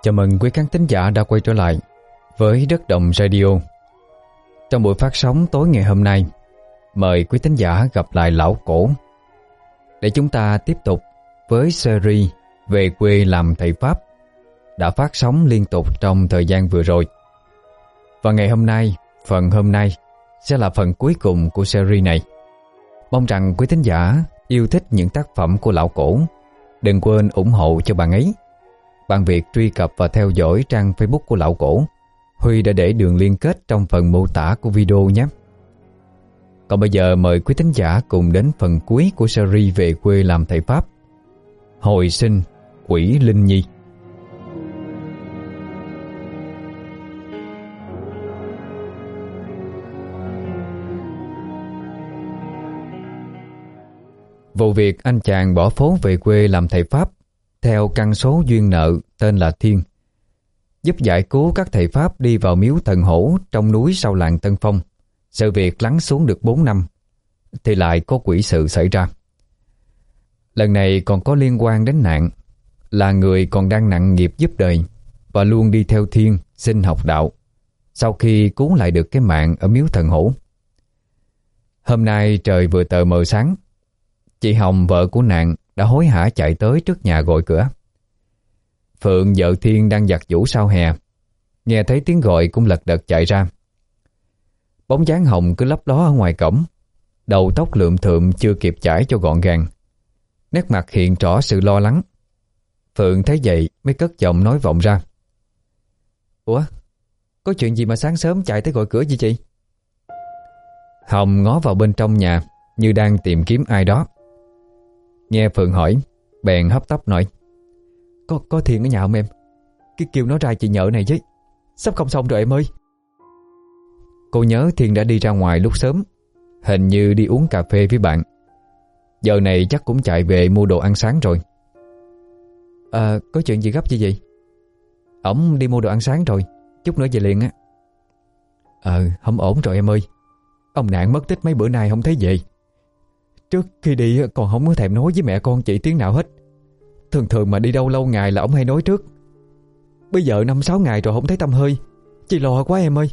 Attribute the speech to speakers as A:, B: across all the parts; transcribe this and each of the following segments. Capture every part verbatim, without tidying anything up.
A: Chào mừng quý khán thính giả đã quay trở lại với Đất Đồng Radio. Trong buổi phát sóng tối ngày hôm nay, mời quý thính giả gặp lại Lão Cổ để chúng ta tiếp tục với series về quê làm thầy Pháp đã phát sóng liên tục trong thời gian vừa rồi. Và ngày hôm nay, phần hôm nay sẽ là phần cuối cùng của series này. Mong rằng quý thính giả yêu thích những tác phẩm của Lão Cổ, đừng quên ủng hộ cho bạn ấy bằng việc truy cập và theo dõi trang Facebook của Lão Cổ. Huy đã để đường liên kết trong phần mô tả của video nhé. Còn bây giờ mời quý thính giả cùng đến phần cuối của series về quê làm thầy Pháp, hồi sinh quỷ Linh Nhi. Vụ việc anh chàng bỏ phố về quê làm thầy Pháp theo căn số duyên nợ tên là Thiên, giúp giải cứu các thầy Pháp đi vào miếu thần hổ trong núi sau làng Tân Phong. Sự việc lắng xuống được bốn năm thì lại có quỷ sự xảy ra. Lần này còn có liên quan đến Nạn, là người còn đang nặng nghiệp giúp đời và luôn đi theo Thiên xin học đạo sau khi cứu lại được cái mạng ở miếu thần hổ. Hôm nay trời vừa tờ mờ sáng, chị Hồng vợ của Nạn đã hối hả chạy tới trước nhà gọi cửa. Phượng vợ Thiên đang giặt giũ sau hè, nghe thấy tiếng gọi cũng lật đật chạy ra. Bóng dáng Hồng cứ lấp ló ở ngoài cổng, đầu tóc lượm thượm chưa kịp chải cho gọn gàng, nét mặt hiện rõ sự lo lắng. Phượng thấy vậy mới cất giọng nói vọng ra: "Ủa, có chuyện gì mà sáng sớm chạy tới gọi cửa vậy chị?" Hồng ngó vào bên trong nhà như đang tìm kiếm ai đó. Nghe Phượng hỏi, bèn hấp tấp nói: Có có Thiên ở nhà không em? Cái kêu nó ra chị nhợ này chứ, sắp không xong rồi em ơi. Cô nhớ Thiên đã đi ra ngoài lúc sớm, hình như đi uống cà phê với bạn. Giờ này chắc cũng chạy về mua đồ ăn sáng rồi. À, có chuyện gì gấp gì vậy? Ổng đi mua đồ ăn sáng rồi, chút nữa về liền á. Ờ, không ổn rồi em ơi. Ông Nạn mất tích mấy bữa nay không thấy về. Trước khi đi còn không có thèm nói với mẹ con chị tiếng nào hết. Thường thường mà đi đâu lâu ngày là ổng hay nói trước. Bây giờ năm sáu ngày rồi không thấy tăm hơi, chị lo quá em ơi.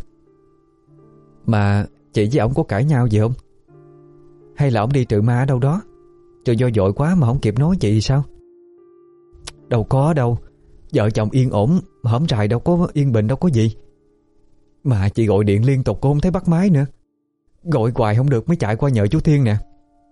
A: Mà chị với ổng có cãi nhau gì không? Hay là ổng đi trừ ma ở đâu đó, rồi do vội quá mà không kịp nói chị thì sao? Đâu có đâu, vợ chồng yên ổn, hổm rày đâu có yên bình đâu có gì. Mà chị gọi điện liên tục cô không thấy bắt máy nữa. Gọi hoài không được mới chạy qua nhờ chú Thiên nè.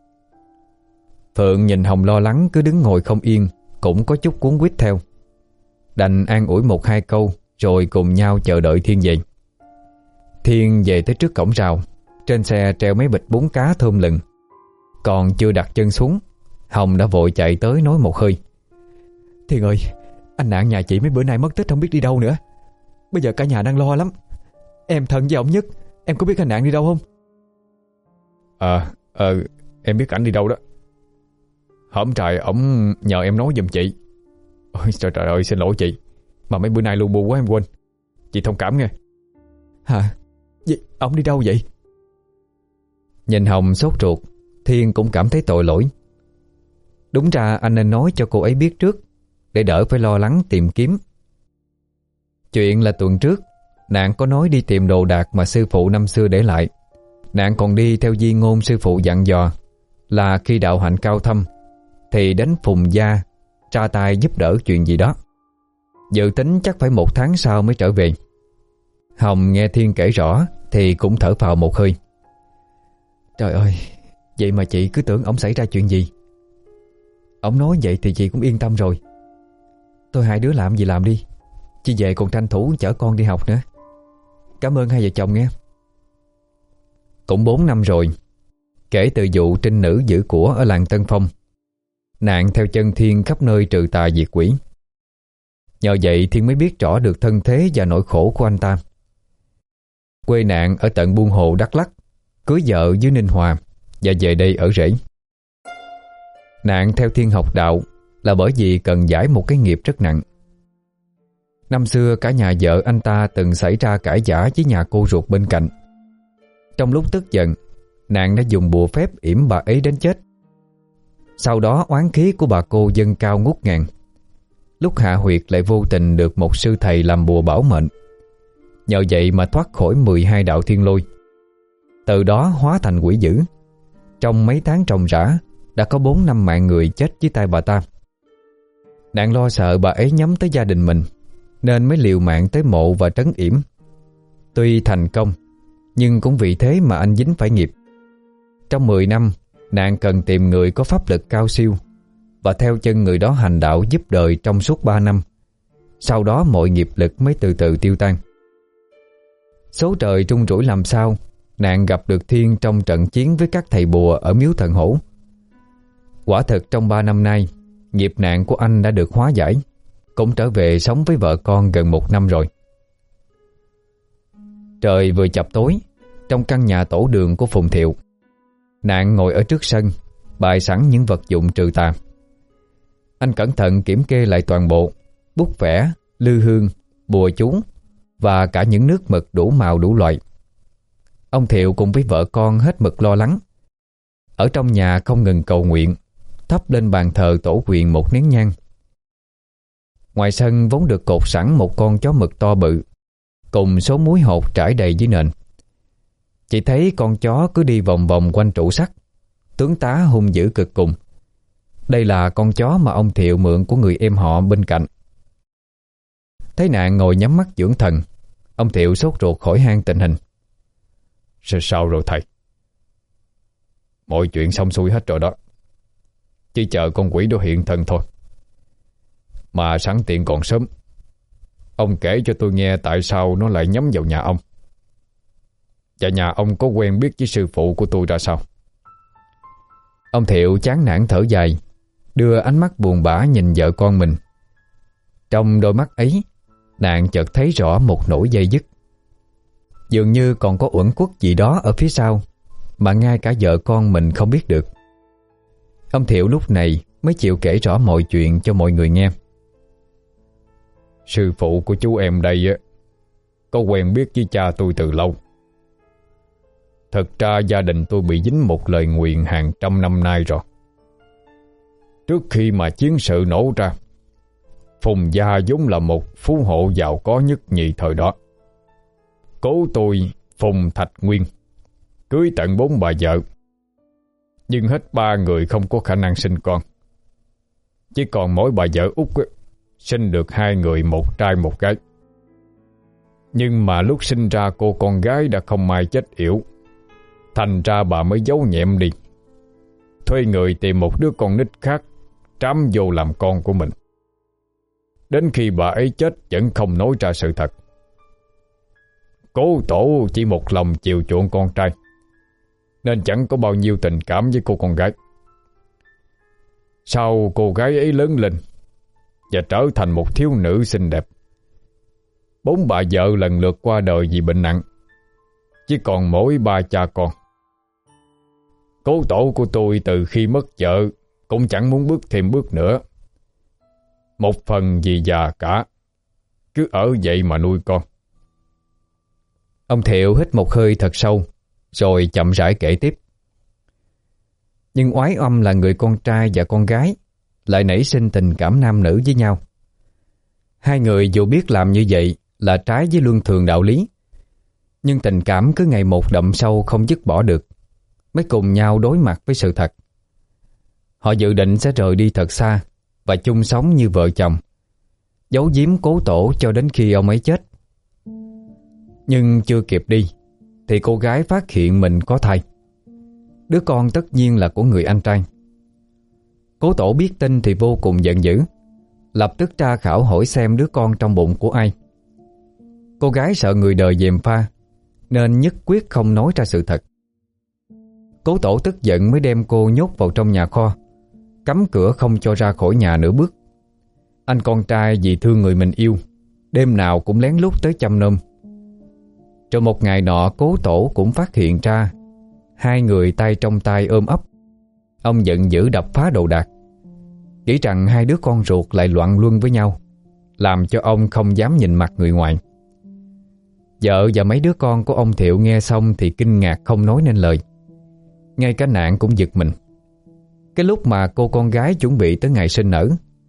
A: Phượng nhìn Hồng lo lắng cứ đứng ngồi không yên, cũng có chút cuốn quýt theo. Đành an ủi một hai câu rồi cùng nhau chờ đợi Thiên về. Thiên về tới trước cổng rào, trên xe treo mấy bịch bún cá thơm lừng. Còn chưa đặt chân xuống, Hồng đã vội chạy tới nói một hơi: Thiên ơi, anh Nạn nhà chị mấy bữa nay mất tích không biết đi đâu nữa. Bây giờ cả nhà đang lo lắm. Em thân với ổng nhất, em có biết anh Nạn đi đâu không? Ờ, ờ, em biết ảnh đi đâu đó. Hổm trời ổng nhờ em nói giùm chị. Ôi trời trời ơi, xin lỗi chị, mà mấy bữa nay lu bu quá em quên. Chị thông cảm nghe. Hả? Gì? Ổng đi đâu vậy? Nhìn Hồng sốt ruột, Thiên cũng cảm thấy tội lỗi. Đúng ra anh nên nói cho cô ấy biết trước, để đỡ phải lo lắng tìm kiếm. Chuyện là tuần trước Nạn có nói đi tìm đồ đạc mà sư phụ năm xưa để lại. Nạn còn đi theo di ngôn sư phụ dặn dò là khi đạo hạnh cao thâm thì đến Phùng Gia tra tay giúp đỡ chuyện gì đó. Dự tính chắc phải một tháng sau mới trở về. Hồng nghe Thiên kể rõ thì cũng thở phào một hơi. Trời ơi, vậy mà chị cứ tưởng ổng xảy ra chuyện gì. Ổng nói vậy thì chị cũng yên tâm rồi. Thôi hai đứa làm gì làm đi, chị về còn tranh thủ chở con đi học nữa. Cảm ơn hai vợ chồng nghe. Cũng bốn năm rồi kể từ vụ trinh nữ giữ của ở làng Tân Phong. Nạn theo chân Thiên khắp nơi trừ tà diệt quỷ. Nhờ vậy Thiên mới biết rõ được thân thế và nỗi khổ của anh ta. Quê Nạn ở tận Buôn Hồ, Đắk Lắk, cưới vợ dưới Ninh Hòa và về đây ở rễ. Nạn theo Thiên học đạo là bởi vì cần giải một cái nghiệp rất nặng. Năm xưa cả nhà vợ anh ta từng xảy ra cãi vã với nhà cô ruột bên cạnh. Trong lúc tức giận, Nạn đã dùng bùa phép yểm bà ấy đến chết. Sau đó oán khí của bà cô dâng cao ngút ngàn. lúc hạ huyệt lại vô tình được một sư thầy làm bùa bảo mệnh. Nhờ vậy mà thoát khỏi mười hai đạo thiên lôi. Từ đó hóa thành quỷ dữ. Trong mấy tháng trồng rã đã có bốn năm mạng người chết dưới tay bà ta. Nàng lo sợ bà ấy nhắm tới gia đình mình, nên mới liều mạng tới mộ và trấn yểm. Tuy thành công, nhưng cũng vì thế mà anh dính phải nghiệp. Trong mười năm, nàng cần tìm người có pháp lực cao siêu và theo chân người đó hành đạo giúp đời trong suốt ba năm. Sau đó mọi nghiệp lực mới từ từ tiêu tan. Số trời trung rủi làm sao, nàng gặp được Thiên trong trận chiến với các thầy bùa ở miếu Thần Hổ. Quả thực trong ba năm nay, nghiệp nạn của anh đã được hóa giải, cũng trở về sống với vợ con gần một năm rồi. Trời vừa chập tối, trong căn nhà tổ đường của Phùng Thiệu, nàng ngồi ở trước sân, bày sẵn những vật dụng trừ tà. Anh cẩn thận kiểm kê lại toàn bộ, bút vẽ, lư hương, bùa chú và cả những nước mực đủ màu đủ loại. Ông Thiệu cùng với vợ con hết mực lo lắng. Ở trong nhà không ngừng cầu nguyện, thắp lên bàn thờ tổ quyền một nén nhang. Ngoài sân vốn được cột sẵn một con chó mực to bự, cùng số muối hột trải đầy dưới nền. Chỉ thấy con chó cứ đi vòng vòng quanh trụ sắt, tướng tá hung dữ cực cùng. Đây là con chó mà ông Thiệu mượn của người em họ bên cạnh. Thấy nạn ngồi nhắm mắt dưỡng thần, ông Thiệu sốt ruột hỏi han tình hình. Sao, sao rồi thầy? Mọi chuyện xong xuôi hết rồi đó, chỉ chờ con quỷ đó hiện thân thôi. Mà sẵn tiện còn sớm, ông kể cho tôi nghe tại sao nó lại nhắm vào nhà ông, và nhà ông có quen biết với sư phụ của tôi ra sao? Ông Thiệu chán nản thở dài, đưa ánh mắt buồn bã nhìn vợ con mình. Trong đôi mắt ấy, nàng chợt thấy rõ một nỗi dây dứt. Dường như còn có uẩn khuất gì đó ở phía sau mà ngay cả vợ con mình không biết được. Ông Thiệu lúc này mới chịu kể rõ mọi chuyện cho mọi người nghe. Sư phụ của chú em đây á, có quen biết với cha tôi từ lâu. Thật ra gia đình tôi bị dính một lời nguyền hàng trăm năm nay rồi. Trước khi mà chiến sự nổ ra, Phùng gia vốn là một phú hộ giàu có nhất nhì thời đó. Cố tôi Phùng Thạch Nguyên cưới tận bốn bà vợ, nhưng hết ba người không có khả năng sinh con. Chỉ còn mỗi bà vợ út ấy, sinh được hai người, một trai một gái. Nhưng mà lúc sinh ra cô con gái đã không may chết yểu, thành ra bà mới giấu nhẹm đi, thuê người tìm một đứa con nít khác trám vô làm con của mình. Đến khi bà ấy chết vẫn không nói ra sự thật. Cố tổ chỉ một lòng chiều chuộng con trai, nên chẳng có bao nhiêu tình cảm với cô con gái. Sau cô gái ấy lớn lên và trở thành một thiếu nữ xinh đẹp, bốn bà vợ lần lượt qua đời vì bệnh nặng, chỉ còn mỗi ba cha con. Cố tổ của tôi từ khi mất vợ cũng chẳng muốn bước thêm bước nữa. Một phần vì già cả, cứ ở vậy mà nuôi con. Ông Thiệu hít một hơi thật sâu, rồi chậm rãi kể tiếp. Nhưng oái oăm là người con trai và con gái lại nảy sinh tình cảm nam nữ với nhau. Hai người dù biết làm như vậy là trái với luân thường đạo lý, nhưng tình cảm cứ ngày một đậm sâu không dứt bỏ được, mới cùng nhau đối mặt với sự thật. Họ dự định sẽ rời đi thật xa và chung sống như vợ chồng, giấu giếm cố tổ cho đến khi ông ấy chết. Nhưng chưa kịp đi thì cô gái phát hiện mình có thai. Đứa con tất nhiên là của người anh trai. Cố tổ biết tin thì vô cùng giận dữ, lập tức tra khảo hỏi xem đứa con trong bụng của ai. Cô gái sợ người đời gièm pha nên nhất quyết không nói ra sự thật. Cố tổ tức giận mới đem cô nhốt vào trong nhà kho, cấm cửa không cho ra khỏi nhà nửa bước. Anh con trai vì thương người mình yêu, đêm nào cũng lén lút tới chăm nom. Rồi một ngày nọ, cố tổ cũng phát hiện ra hai người tay trong tay ôm ấp. Ông giận dữ đập phá đồ đạc, nghĩ rằng hai đứa con ruột lại loạn luân với nhau, làm cho ông không dám nhìn mặt người ngoài. Vợ và mấy đứa con của ông Thiệu nghe xong thì kinh ngạc không nói nên lời. Ngay cả Nạn cũng giật mình. Cái lúc mà cô con gái chuẩn bị tới ngày sinh nở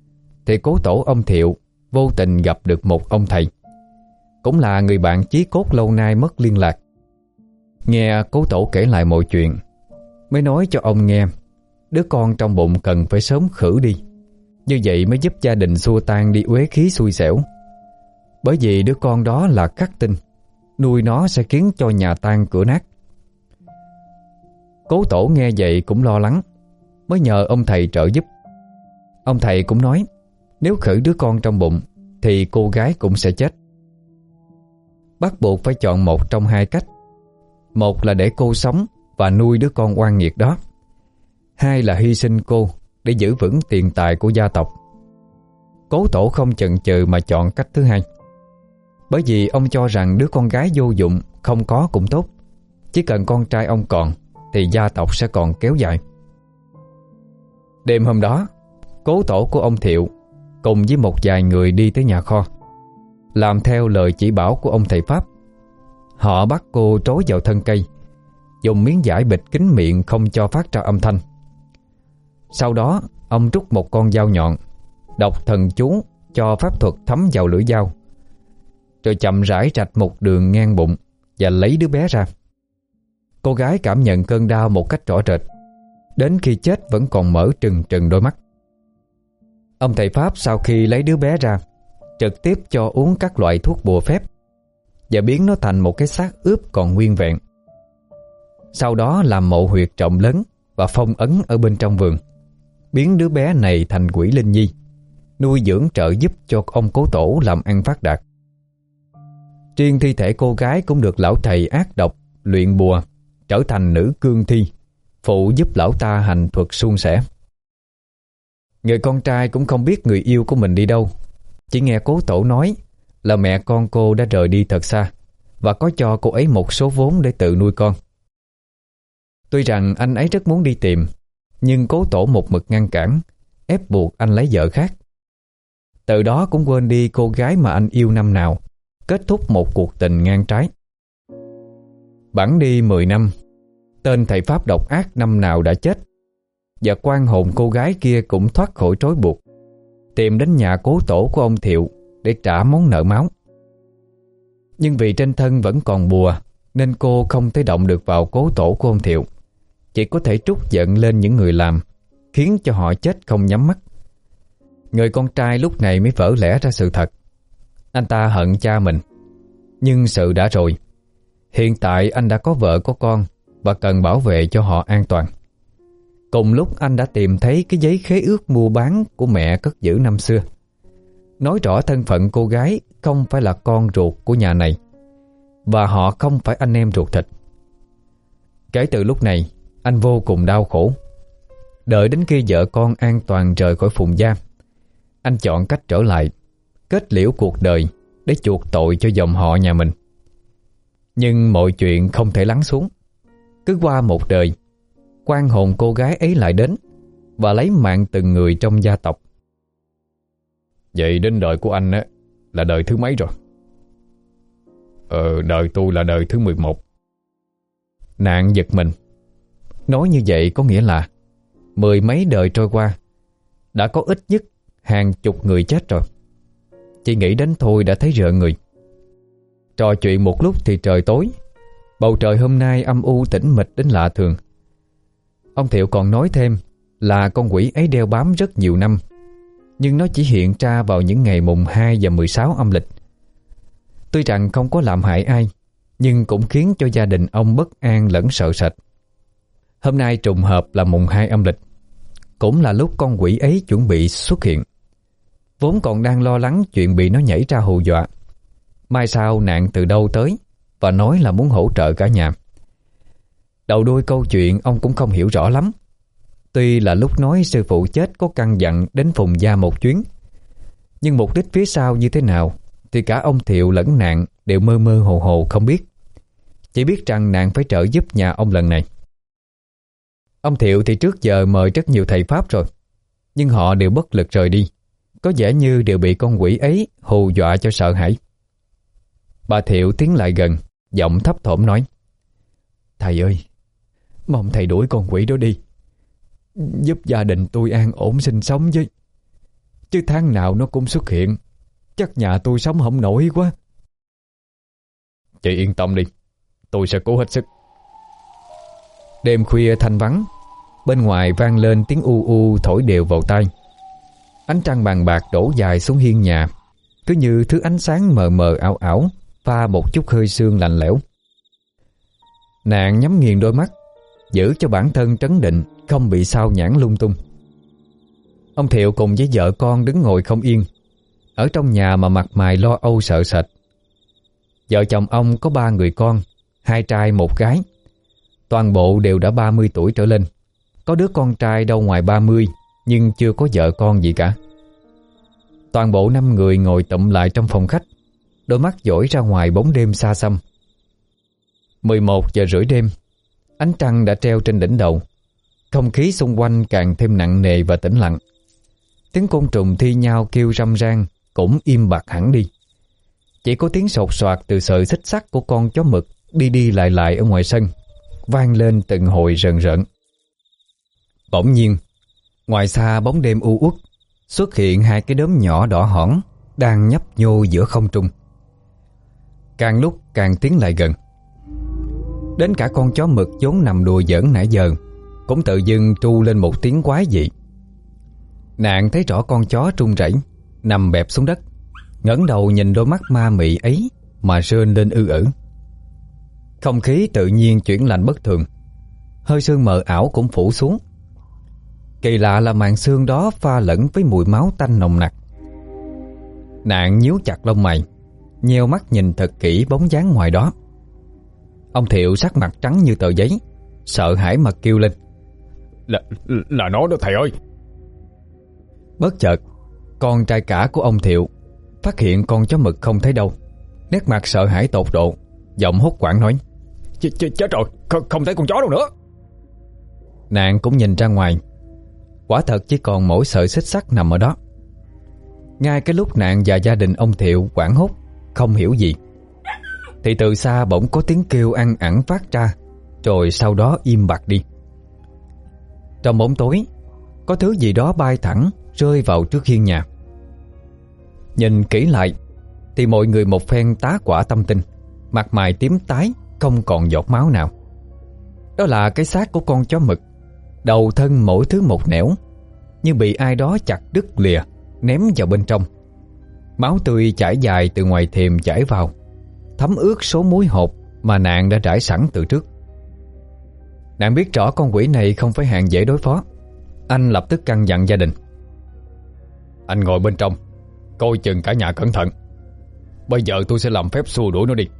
A: thì cố tổ ông Thiệu vô tình gặp được một ông thầy, cũng là người bạn chí cốt lâu nay mất liên lạc. Nghe cố tổ kể lại mọi chuyện, mới nói cho ông nghe đứa con trong bụng cần phải sớm khử đi, như vậy mới giúp gia đình xua tan đi uế khí xui xẻo. Bởi vì đứa con đó là khắc tinh, nuôi nó sẽ khiến cho nhà tan cửa nát. Cố tổ nghe vậy cũng lo lắng, mới nhờ ông thầy trợ giúp. Ông thầy cũng nói nếu khử đứa con trong bụng thì cô gái cũng sẽ chết. Bắt buộc phải chọn một trong hai cách. Một là để cô sống và nuôi đứa con oan nghiệt đó, hai là hy sinh cô để giữ vững tiền tài của gia tộc. Cố tổ không chần chừ mà chọn cách thứ hai, bởi vì ông cho rằng đứa con gái vô dụng không có cũng tốt, chỉ cần con trai ông còn thì gia tộc sẽ còn kéo dài. Đêm hôm đó, cố tổ của ông Thiệu cùng với một vài người đi tới nhà kho, làm theo lời chỉ bảo của ông thầy Pháp. Họ bắt cô trối vào thân cây, dùng miếng vải bịt kín miệng không cho phát ra âm thanh. Sau đó ông rút một con dao nhọn, đọc thần chú cho pháp thuật thấm vào lưỡi dao, rồi chậm rãi rạch một đường ngang bụng và lấy đứa bé ra. Cô gái cảm nhận cơn đau một cách rõ rệt, đến khi chết vẫn còn mở trừng trừng đôi mắt. Ông thầy Pháp sau khi lấy đứa bé ra, trực tiếp cho uống các loại thuốc bùa phép và biến nó thành một cái xác ướp còn nguyên vẹn. Sau đó làm mộ huyệt rộng lớn và phong ấn ở bên trong vườn, biến đứa bé này thành quỷ linh nhi, nuôi dưỡng trợ giúp cho ông cố tổ làm ăn phát đạt. Riêng thi thể cô gái cũng được lão thầy ác độc luyện bùa trở thành nữ cương thi, phụ giúp lão ta hành thuật suôn sẻ. Người con trai cũng không biết người yêu của mình đi đâu, chỉ nghe cố tổ nói là mẹ con cô đã rời đi thật xa và có cho cô ấy một số vốn để tự nuôi con. Tuy rằng anh ấy rất muốn đi tìm, nhưng cố tổ một mực ngăn cản, ép buộc anh lấy vợ khác. Từ đó cũng quên đi cô gái mà anh yêu năm nào, kết thúc một cuộc tình ngang trái. Bẵng đi mười năm, tên thầy Pháp độc ác năm nào đã chết, và quan hồn cô gái kia cũng thoát khỏi trói buộc, tìm đến nhà cố tổ của ông Thiệu để trả món nợ máu. Nhưng vì trên thân vẫn còn bùa nên cô không thể động được vào cố tổ của ông Thiệu, chỉ có thể trút giận lên những người làm, khiến cho họ chết không nhắm mắt. Người con trai lúc này mới vỡ lẽ ra sự thật. Anh ta hận cha mình, nhưng sự đã rồi. Hiện tại anh đã có vợ có con và cần bảo vệ cho họ an toàn. Cùng lúc anh đã tìm thấy cái giấy khế ước mua bán của mẹ cất giữ năm xưa, nói rõ thân phận cô gái không phải là con ruột của nhà này, và họ không phải anh em ruột thịt. Kể từ lúc này, anh vô cùng đau khổ. Đợi đến khi vợ con an toàn rời khỏi Phùng Gia, anh chọn cách trở lại, kết liễu cuộc đời để chuộc tội cho dòng họ nhà mình. Nhưng mọi chuyện không thể lắng xuống. Cứ qua một đời, quan hồn cô gái ấy lại đến và lấy mạng từng người trong gia tộc. Vậy đến đời của anh á là đời thứ mấy rồi? Ờ, đời tôi là đời thứ mười một. Nạn giật mình. Nói như vậy có nghĩa là mười mấy đời trôi qua, đã có ít nhất hàng chục người chết rồi. Chỉ nghĩ đến thôi đã thấy rợn người. Trò chuyện một lúc thì trời tối. Bầu trời hôm nay âm u tĩnh mịch đến lạ thường. Ông Thiệu còn nói thêm là con quỷ ấy đeo bám rất nhiều năm, nhưng nó chỉ hiện ra vào những ngày mùng hai và mười sáu âm lịch. Tuy rằng không có làm hại ai, nhưng cũng khiến cho gia đình ông bất an lẫn sợ sệt. Hôm nay trùng hợp là mùng hai âm lịch, cũng là lúc con quỷ ấy chuẩn bị xuất hiện. Vốn còn đang lo lắng chuyện bị nó nhảy ra hù dọa, mai sau nạn từ đâu tới và nói là muốn hỗ trợ cả nhà. Đầu đuôi câu chuyện ông cũng không hiểu rõ lắm. Tuy là lúc nói sư phụ chết có căn dặn đến Phùng Gia một chuyến, nhưng mục đích phía sau như thế nào thì cả ông Thiệu lẫn nạn đều mơ mơ hồ hồ không biết. Chỉ biết rằng nạn phải trợ giúp nhà ông lần này. Ông Thiệu thì trước giờ mời rất nhiều thầy Pháp rồi, nhưng họ đều bất lực rời đi, có vẻ như đều bị con quỷ ấy hù dọa cho sợ hãi. Bà Thiệu tiến lại gần, giọng thấp thỏm nói: "Thầy ơi, mong thầy đuổi con quỷ đó đi, giúp gia đình tôi an ổn sinh sống với. chứ tháng nào nó cũng xuất hiện. Chắc nhà tôi sống không nổi quá.
B: Chị yên tâm đi, tôi sẽ cố hết sức.
A: Đêm khuya thanh vắng, bên ngoài vang lên tiếng u u thổi đều vào tai. Ánh trăng bàn bạc đổ dài xuống hiên nhà, cứ như thứ ánh sáng mờ mờ ảo ảo, pha một chút hơi sương lạnh lẽo. Nàng nhắm nghiền đôi mắt, giữ cho bản thân trấn định, không bị sao nhãng lung tung. Ông Thiệu cùng với vợ con đứng ngồi không yên, ở trong nhà mà mặt mày lo âu sợ sệt. Vợ chồng ông có ba người con, hai trai một gái. Toàn bộ đều đã ba mươi tuổi trở lên. Có đứa con trai đâu ngoài ba mươi, nhưng chưa có vợ con gì cả. Toàn bộ năm người ngồi tụm lại trong phòng khách, đôi mắt dõi ra ngoài bóng đêm xa xăm. mười một giờ rưỡi đêm, ánh trăng đã treo trên đỉnh đầu. Không khí xung quanh càng thêm nặng nề và tĩnh lặng. Tiếng côn trùng thi nhau kêu râm ran cũng im bặt hẳn đi. Chỉ có tiếng sột soạt từ sợi xích sắt của con chó mực đi đi lại lại ở ngoài sân, vang lên từng hồi rần rợn. Bỗng nhiên, ngoài xa bóng đêm u uất, xuất hiện hai cái đốm nhỏ đỏ hỏn đang nhấp nhô giữa không trung. Càng lúc càng tiến lại gần. Đến cả con chó mực vốn nằm đùa giỡn nãy giờ cũng tự dưng tru lên một tiếng quái dị. Nàng thấy rõ con chó run rẩy, nằm bẹp xuống đất, ngẩng đầu nhìn đôi mắt ma mị ấy mà rên lên ư ử. Không khí tự nhiên chuyển lạnh bất thường, hơi sương mờ ảo cũng phủ xuống. Kỳ lạ là màn sương đó pha lẫn với mùi máu tanh nồng nặc. Nàng nhíu chặt lông mày, nheo mắt nhìn thật kỹ bóng dáng ngoài đó. Ông Thiệu sắc mặt trắng như tờ giấy, sợ hãi mà kêu lên:
B: Là, là nó đó thầy ơi!
A: Bất chợt, con trai cả của ông Thiệu phát hiện con chó mực không thấy đâu, nét mặt sợ hãi tột độ, giọng hốt hoảng nói:
B: Ch ch Chết rồi, không, không thấy con chó đâu nữa.
A: Nàng cũng nhìn ra ngoài, quả thật chỉ còn mỗi sợi xích sắt nằm ở đó. Ngay cái lúc nàng và gia đình ông Thiệu hoảng hốt không hiểu gì, thì từ xa bỗng có tiếng kêu ăn ẳng phát ra, rồi sau đó im bặt đi. Trong bóng tối, có thứ gì đó bay thẳng rơi vào trước hiên nhà. Nhìn kỹ lại thì mọi người một phen tá quả tâm tinh, mặt mày tím tái, không còn giọt máu nào. Đó là cái xác của con chó mực, đầu thân mỗi thứ một nẻo, như bị ai đó chặt đứt lìa, ném vào bên trong. Máu tươi chảy dài từ ngoài thềm chảy vào, thấm ướt số muối hột mà nàng đã trải sẵn từ trước. Nàng biết rõ con quỷ này không phải hạng dễ đối phó. Anh lập tức căn dặn gia đình:
B: Anh ngồi bên trong, coi chừng cả nhà cẩn thận. Bây giờ tôi sẽ làm phép xua đuổi nó đi.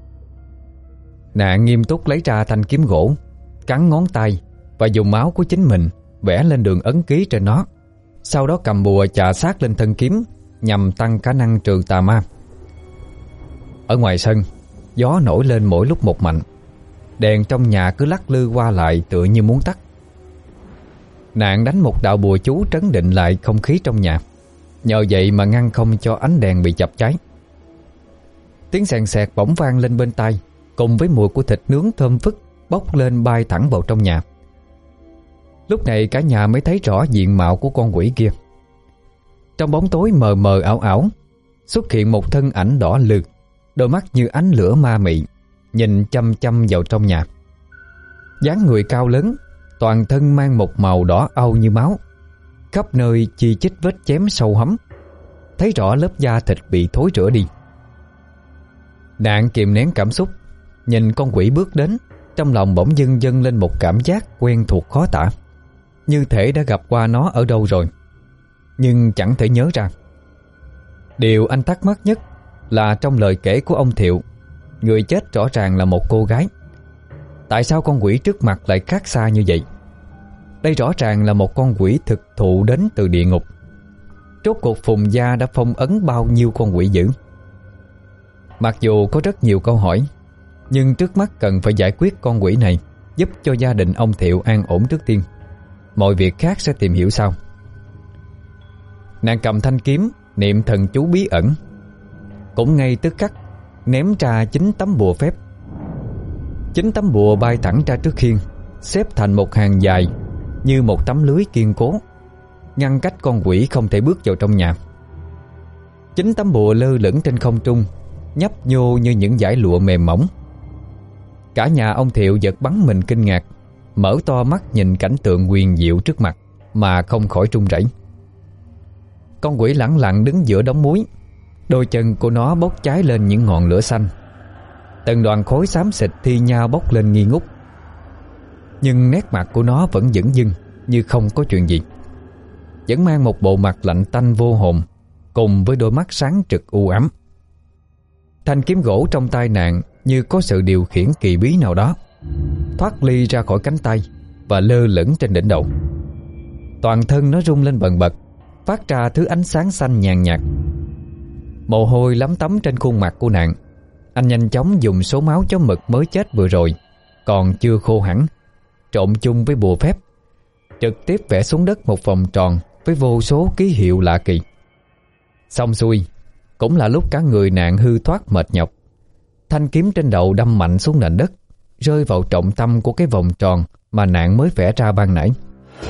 A: Nàng nghiêm túc lấy ra thanh kiếm gỗ, cắn ngón tay và dùng máu của chính mình vẽ lên đường ấn ký trên nó. Sau đó cầm bùa chà sát lên thân kiếm, nhằm tăng khả năng trừ tà ma. Ở ngoài sân, gió nổi lên mỗi lúc một mạnh, đèn trong nhà cứ lắc lư qua lại tựa như muốn tắt. Nàng đánh một đạo bùa chú trấn định lại không khí trong nhà, nhờ vậy mà ngăn không cho ánh đèn bị chập cháy. Tiếng xèn xẹt bỗng vang lên bên tai, cùng với mùi của thịt nướng thơm phức bốc lên bay thẳng vào trong nhà. Lúc này cả nhà mới thấy rõ diện mạo của con quỷ kia. Trong bóng tối mờ mờ ảo ảo xuất hiện một thân ảnh đỏ lừ, đôi mắt như ánh lửa ma mị, nhìn chăm chăm vào trong nhà. Dáng người cao lớn, toàn thân mang một màu đỏ au như máu, khắp nơi chi chít vết chém sâu hấm, thấy rõ lớp da thịt bị thối rữa đi. Nàng kìm nén cảm xúc, nhìn con quỷ bước đến, trong lòng bỗng dưng dâng lên một cảm giác quen thuộc khó tả, như thể đã gặp qua nó ở đâu rồi, nhưng chẳng thể nhớ ra. Điều anh thắc mắc nhất là trong lời kể của ông Thiệu, người chết rõ ràng là một cô gái. Tại sao con quỷ trước mặt lại khác xa như vậy? Đây rõ ràng là một con quỷ thực thụ đến từ địa ngục. Rốt cuộc Phùng gia đã phong ấn bao nhiêu con quỷ dữ? Mặc dù có rất nhiều câu hỏi, nhưng trước mắt cần phải giải quyết con quỷ này, giúp cho gia đình ông Thiệu an ổn trước tiên. Mọi việc khác sẽ tìm hiểu sau. Nàng cầm thanh kiếm, niệm thần chú bí ẩn. Cũng ngay tức khắc ném ra chín tấm bùa phép. Chín tấm bùa bay thẳng ra trước khiên, xếp thành một hàng dài như một tấm lưới kiên cố. ngăn cách con quỷ không thể bước vào trong nhà. Chính tấm bùa lơ lửng trên không trung, nhấp nhô như những dải lụa mềm mỏng. Cả nhà ông Thiệu giật bắn mình kinh ngạc, mở to mắt nhìn cảnh tượng huyền diệu trước mặt mà không khỏi run rẩy. Con quỷ lẳng lặng đứng giữa đống muối, đôi chân của nó bốc cháy lên những ngọn lửa xanh. Từng đoàn khói xám xịt thi nhau bốc lên nghi ngút, nhưng nét mặt của nó vẫn dửng dưng như không có chuyện gì, vẫn mang một bộ mặt lạnh tanh vô hồn, cùng với đôi mắt sáng trực u ám. Thanh kiếm gỗ trong tay nạn như có sự điều khiển kỳ bí nào đó, thoát ly ra khỏi cánh tay và lơ lửng trên đỉnh đầu. Toàn thân nó rung lên bần bật, phát ra thứ ánh sáng xanh nhàn nhạt. Mồ hôi lấm tấm trên khuôn mặt của nạn. Anh nhanh chóng dùng số máu chó mực mới chết vừa rồi, còn chưa khô hẳn, trộn chung với bùa phép, trực tiếp vẽ xuống đất một vòng tròn với vô số ký hiệu lạ kỳ. Xong xuôi, cũng là lúc cả người nạn hư thoát mệt nhọc. Thanh kiếm trên đầu đâm mạnh xuống nền đất, rơi vào trọng tâm của cái vòng tròn mà nạn mới vẽ ra ban nãy.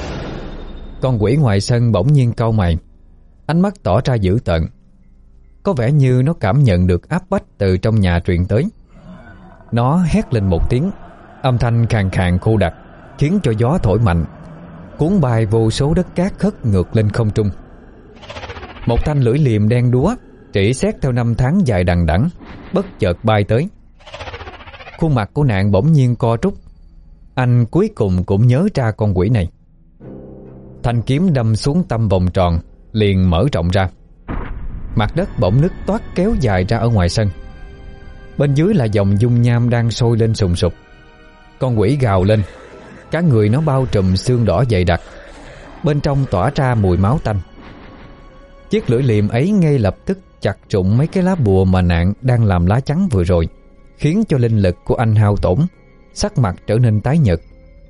A: Con quỷ ngoài sân bỗng nhiên cau mày, ánh mắt tỏ ra dữ tợn. Có vẻ như nó cảm nhận được áp bách từ trong nhà truyền tới. Nó hét lên một tiếng, âm thanh khàn khàn khô đặc, khiến cho gió thổi mạnh, cuốn bay vô số đất cát khất ngược lên không trung. Một thanh lưỡi liềm đen đúa chỉ xét theo năm tháng dài đằng đẵng bất chợt bay tới. Khuôn mặt của nạn bỗng nhiên co rút. Anh cuối cùng cũng nhớ ra con quỷ này. Thanh kiếm đâm xuống tâm vòng tròn liền mở rộng ra. Mặt đất bỗng nứt toát kéo dài ra ở ngoài sân. Bên dưới là dòng dung nham đang sôi lên sùng sục. Con quỷ gào lên, cả người nó bao trùm xương đỏ dày đặc, bên trong tỏa ra mùi máu tanh. Chiếc lưỡi liềm ấy ngay lập tức chặt trụng mấy cái lá bùa mà nạn đang làm lá chắn vừa rồi, khiến cho linh lực của anh hao tổn, sắc mặt trở nên tái nhợt.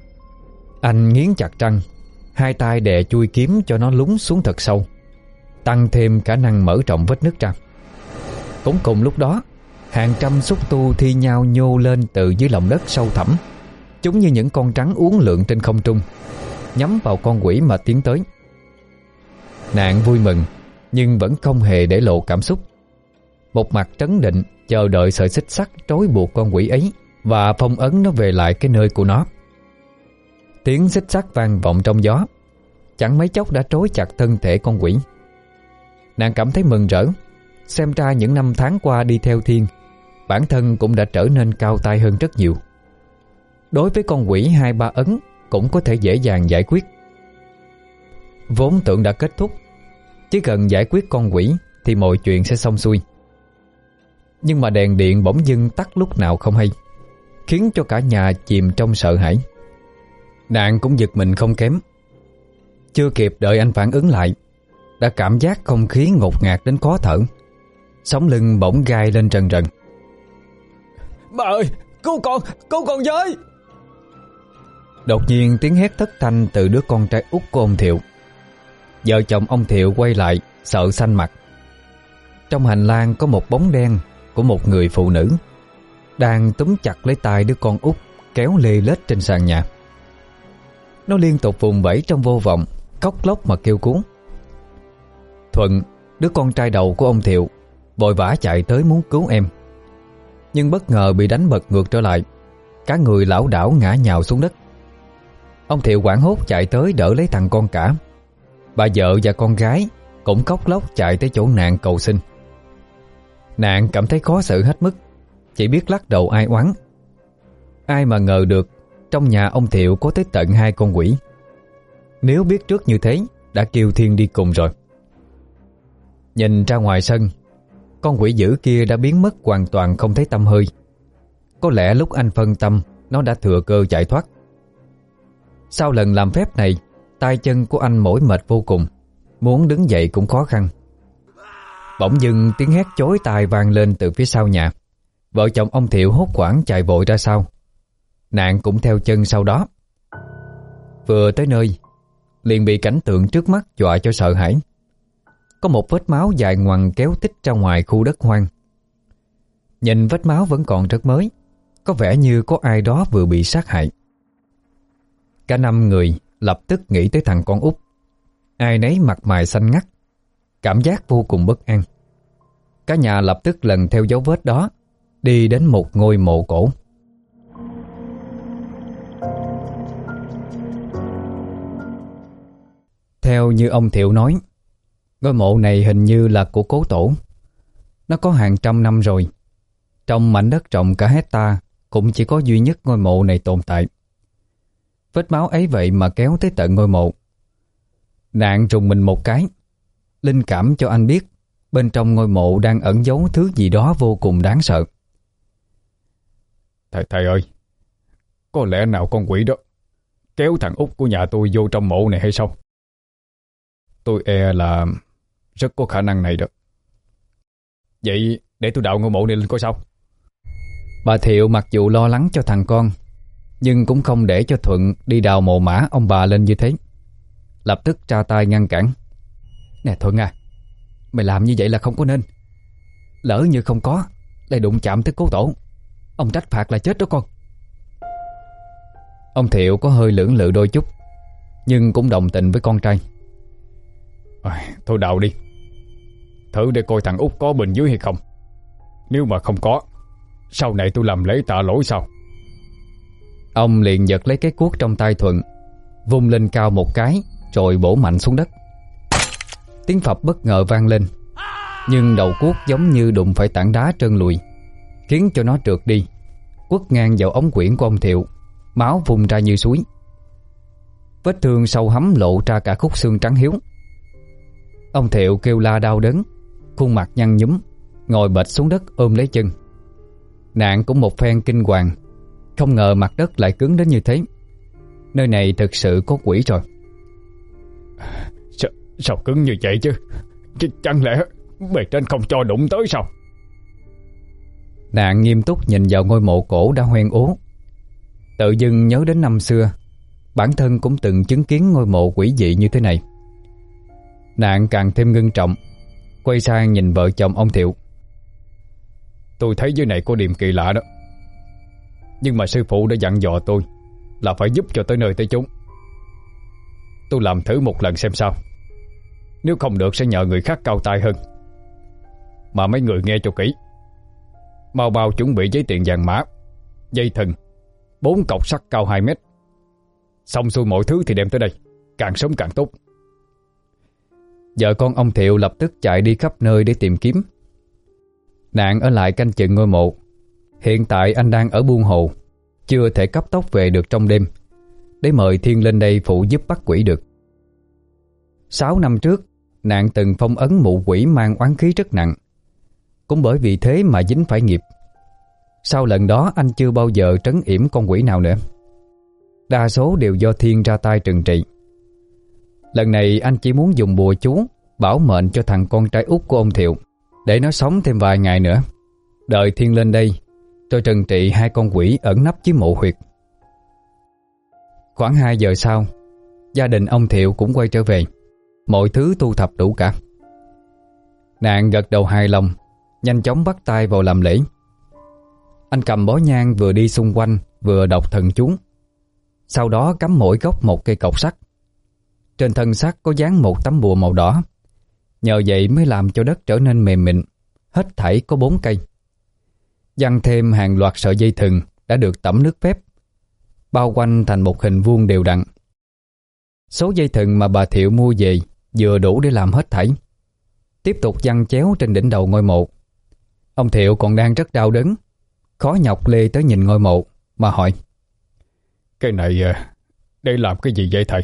A: Anh nghiến chặt răng, hai tay đè chui kiếm cho nó lún xuống thật sâu, tăng thêm khả năng mở rộng vết nứt ra. Cũng cùng lúc đó, hàng trăm xúc tu thi nhau nhô lên từ dưới lòng đất sâu thẳm, chúng như những con trắng uốn lượn trên không trung, nhắm vào con quỷ mà tiến tới. Nạn vui mừng nhưng vẫn không hề để lộ cảm xúc, một mặt trấn định chờ đợi sợi xích sắt trói buộc con quỷ ấy và phong ấn nó về lại cái nơi của nó. Tiếng xích sắt vang vọng trong gió, chẳng mấy chốc đã trói chặt thân thể con quỷ. Nàng cảm thấy mừng rỡ, xem ra những năm tháng qua đi theo Thiên, bản thân cũng đã trở nên cao tay hơn rất nhiều. Đối với con quỷ hai ba ấn cũng có thể dễ dàng giải quyết. Vốn tưởng đã kết thúc, chỉ cần giải quyết con quỷ thì mọi chuyện sẽ xong xuôi. Nhưng mà đèn điện bỗng dưng tắt lúc nào không hay, khiến cho cả nhà chìm trong sợ hãi. Nạn cũng giật mình không kém. Chưa kịp đợi anh phản ứng lại, đã cảm giác không khí ngột ngạt đến khó thở, sống lưng bỗng gai lên rần rần.
B: Bà ơi, cứu con, cứu con với!
A: Đột nhiên tiếng hét thất thanh từ đứa con trai út của ông Thiệu. Vợ chồng ông Thiệu quay lại sợ xanh mặt. Trong hành lang có một bóng đen của một người phụ nữ đang túm chặt lấy tay đứa con út, kéo lê lết trên sàn nhà. Nó liên tục vùng vẫy trong vô vọng, khóc lóc mà kêu cứu. Thuận, đứa con trai đầu của ông Thiệu, vội vã chạy tới muốn cứu em, nhưng bất ngờ bị đánh bật ngược trở lại, cả người lảo đảo ngã nhào xuống đất. Ông Thiệu hoảng hốt chạy tới đỡ lấy thằng con cả. Bà vợ và con gái cũng khóc lóc chạy tới chỗ Nạn cầu xin. Nạn cảm thấy khó xử hết mức, chỉ biết lắc đầu ai oán. Ai mà ngờ được trong nhà ông Thiệu có tới tận hai con quỷ. Nếu biết trước như thế đã kêu Thiên đi cùng rồi. Nhìn ra ngoài sân, con quỷ dữ kia đã biến mất hoàn toàn không thấy tăm hơi. Có lẽ lúc anh phân tâm, nó đã thừa cơ chạy thoát. Sau lần làm phép này, tay chân của anh mỏi mệt vô cùng, muốn đứng dậy cũng khó khăn. Bỗng dưng tiếng hét chói tai vang lên từ phía sau nhà. Vợ chồng ông Thiệu hốt hoảng chạy vội ra sau. Nạn cũng theo chân sau đó. Vừa tới nơi, liền bị cảnh tượng trước mắt dọa cho sợ hãi. Có một vết máu dài ngoằng kéo tích ra ngoài khu đất hoang. Nhìn vết máu vẫn còn rất mới, có vẻ như có ai đó vừa bị sát hại. Cả năm người lập tức nghĩ tới thằng con út. Ai nấy mặt mày xanh ngắt, cảm giác vô cùng bất an. Cả nhà lập tức lần theo dấu vết đó đi đến một ngôi mộ cổ. Theo như ông Thiệu nói, ngôi mộ này hình như là của cố tổ. Nó có hàng trăm năm rồi. Trong mảnh đất rộng cả hecta cũng chỉ có duy nhất ngôi mộ này tồn tại. Vết máu ấy vậy mà kéo tới tận ngôi mộ. Nạn rùng mình một cái, linh cảm cho anh biết bên trong ngôi mộ đang ẩn giấu thứ gì đó vô cùng đáng sợ.
B: Thầy thầy ơi, có lẽ nào con quỷ đó kéo thằng út của nhà tôi vô trong mộ này hay sao? Tôi e là rất có khả năng này đó. Vậy để tôi đào ngôi mộ này lên coi sao.
A: Bà Thiệu mặc dù lo lắng cho thằng con, nhưng cũng không để cho Thuận đi đào mộ mã ông bà lên như thế. Lập tức ra tay ngăn cản. Nè Thuận à, mày làm như vậy là không có nên. Lỡ như không có, lại đụng chạm tới cố tổ, ông trách phạt là chết đó con. Ông Thiệu có hơi lưỡng lự đôi chút, nhưng cũng đồng tình với con trai.
B: À, thôi đào đi, thử để coi thằng út có bên dưới hay không. Nếu mà không có, sau này tôi làm lễ tạ lỗi sao?
A: Ông liền giật lấy cái cuốc trong tay Thuận, vung lên cao một cái rồi bổ mạnh xuống đất. Tiếng phập bất ngờ vang lên, nhưng đầu cuốc giống như đụng phải tảng đá trơn lùi, khiến cho nó trượt đi, quất ngang vào ống quyển của ông Thiệu. Máu vung ra như suối. Vết thương sâu hắm lộ ra cả khúc xương trắng hiếu. Ông Thiệu kêu la đau đớn, khuôn mặt nhăn nhúm, ngồi bệt xuống đất ôm lấy chân. Nạn cũng một phen kinh hoàng, không ngờ mặt đất lại cứng đến như thế. Nơi này thực sự có quỷ rồi.
B: Sao, sao cứng như vậy chứ? Ch chẳng lẽ bề trên không cho đụng tới sao?
A: Nạn nghiêm túc nhìn vào ngôi mộ cổ đã hoen ố, tự dưng nhớ đến năm xưa bản thân cũng từng chứng kiến ngôi mộ quỷ dị như thế này. Nạn càng thêm ngưng trọng, quay sang nhìn vợ chồng ông Thiệu.
B: Tôi thấy dưới này có điểm kỳ lạ đó, nhưng mà sư phụ đã dặn dò tôi là phải giúp cho tới nơi tới chốn. Tôi làm thử một lần xem sao. Nếu không được sẽ nhờ người khác cao tay hơn. Mà mấy người nghe cho kỹ, mau bao chuẩn bị giấy tiền vàng mã, dây thừng, bốn cọc sắt cao hai mét. Xong xuôi mọi thứ thì đem tới đây, càng sớm càng tốt.
A: Vợ con ông Thiệu lập tức chạy đi khắp nơi để tìm kiếm. Nạn ở lại canh chừng ngôi mộ. Hiện tại anh đang ở buôn hồ, chưa thể cấp tốc về được trong đêm để mời Thiên lên đây phụ giúp bắt quỷ được. Sáu năm trước, Nạn từng phong ấn mụ quỷ mang oán khí rất nặng, cũng bởi vì thế mà dính phải nghiệp. Sau lần đó anh chưa bao giờ trấn yểm con quỷ nào nữa. Đa số đều do Thiên ra tay trừng trị. Lần này anh chỉ muốn dùng bùa chú bảo mệnh cho thằng con trai út của ông Thiệu, để nó sống thêm vài ngày nữa, đợi Thiên lên đây rồi trừng trị hai con quỷ ẩn nấp dưới mộ huyệt. Khoảng hai giờ sau, gia đình ông Thiệu cũng quay trở về. Mọi thứ thu thập đủ cả. Nạn gật đầu hài lòng, nhanh chóng bắt tay vào làm lễ. Anh cầm bó nhang vừa đi xung quanh vừa đọc thần chú. Sau đó cắm mỗi góc một cây cọc sắt. Trên thân sắt có dán một tấm bùa màu đỏ. Nhờ vậy mới làm cho đất trở nên mềm mịn. Hết thảy có bốn cây. Giăng thêm hàng loạt sợi dây thừng đã được tẩm nước phép, bao quanh thành một hình vuông đều đặn. Số dây thừng mà bà Thiệu mua về vừa đủ để làm hết thảy. Tiếp tục giăng chéo trên đỉnh đầu ngôi mộ. Ông Thiệu còn đang rất đau đớn, khó nhọc lê tới nhìn ngôi mộ mà hỏi:
B: Cái này để làm cái gì vậy thầy?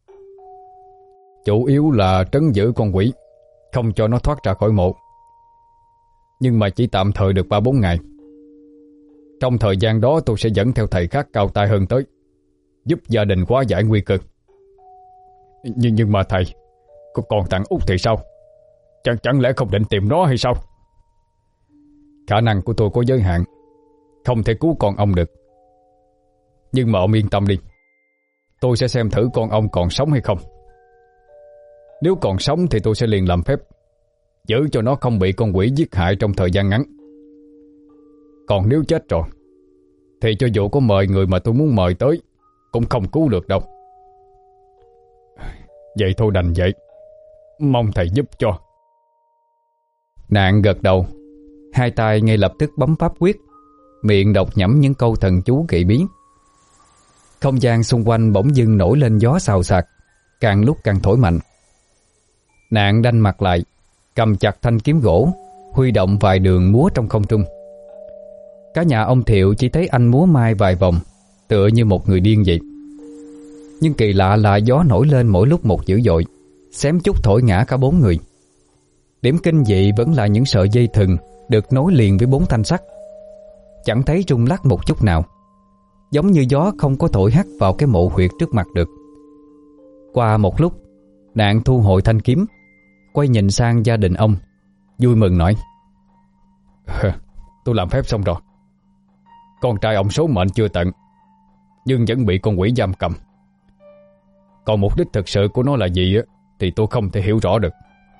B: Chủ yếu là trấn giữ con quỷ, không cho nó thoát ra khỏi mộ. Nhưng mà chỉ tạm thời được ba bốn ngày. Trong thời gian đó tôi sẽ dẫn theo thầy khác cao tay hơn tới, giúp gia đình hóa giải nguy cơ. Nhưng nhưng mà thầy, còn thằng út thì sao? Chẳng, chẳng lẽ không định tìm nó hay sao? Khả năng của tôi có giới hạn, không thể cứu con ông được. Nhưng mà ông yên tâm đi, tôi sẽ xem thử con ông còn sống hay không. Nếu còn sống thì tôi sẽ liền làm phép giữ cho nó không bị con quỷ giết hại trong thời gian ngắn. Còn nếu chết rồi thì cho dù có mời người mà tôi muốn mời tới cũng không cứu được đâu. Vậy thôi đành vậy. Mong thầy giúp cho.
A: Nạn gật đầu, hai tay ngay lập tức bấm pháp quyết, miệng đọc nhẩm những câu thần chú kỳ bí. Không gian xung quanh bỗng dưng nổi lên gió xào xạc, càng lúc càng thổi mạnh. Nạn đanh mặt lại, cầm chặt thanh kiếm gỗ, huy động vài đường múa trong không trung. Cả nhà ông Thiệu chỉ thấy anh múa mai vài vòng, tựa như một người điên vậy. Nhưng kỳ lạ là gió nổi lên mỗi lúc một dữ dội, xém chút thổi ngã cả bốn người. Điểm kinh dị vẫn là những sợi dây thừng được nối liền với bốn thanh sắt, chẳng thấy rung lắc một chút nào, giống như gió không có thổi hắt vào cái mộ huyệt trước mặt được. Qua một lúc, Nạn thu hồi thanh kiếm, quay nhìn sang gia đình ông, vui mừng nói:
B: Tôi làm phép xong rồi. Con trai ông số mệnh chưa tận, nhưng vẫn bị con quỷ giam cầm. Còn mục đích thực sự của nó là gì thì tôi không thể hiểu rõ được.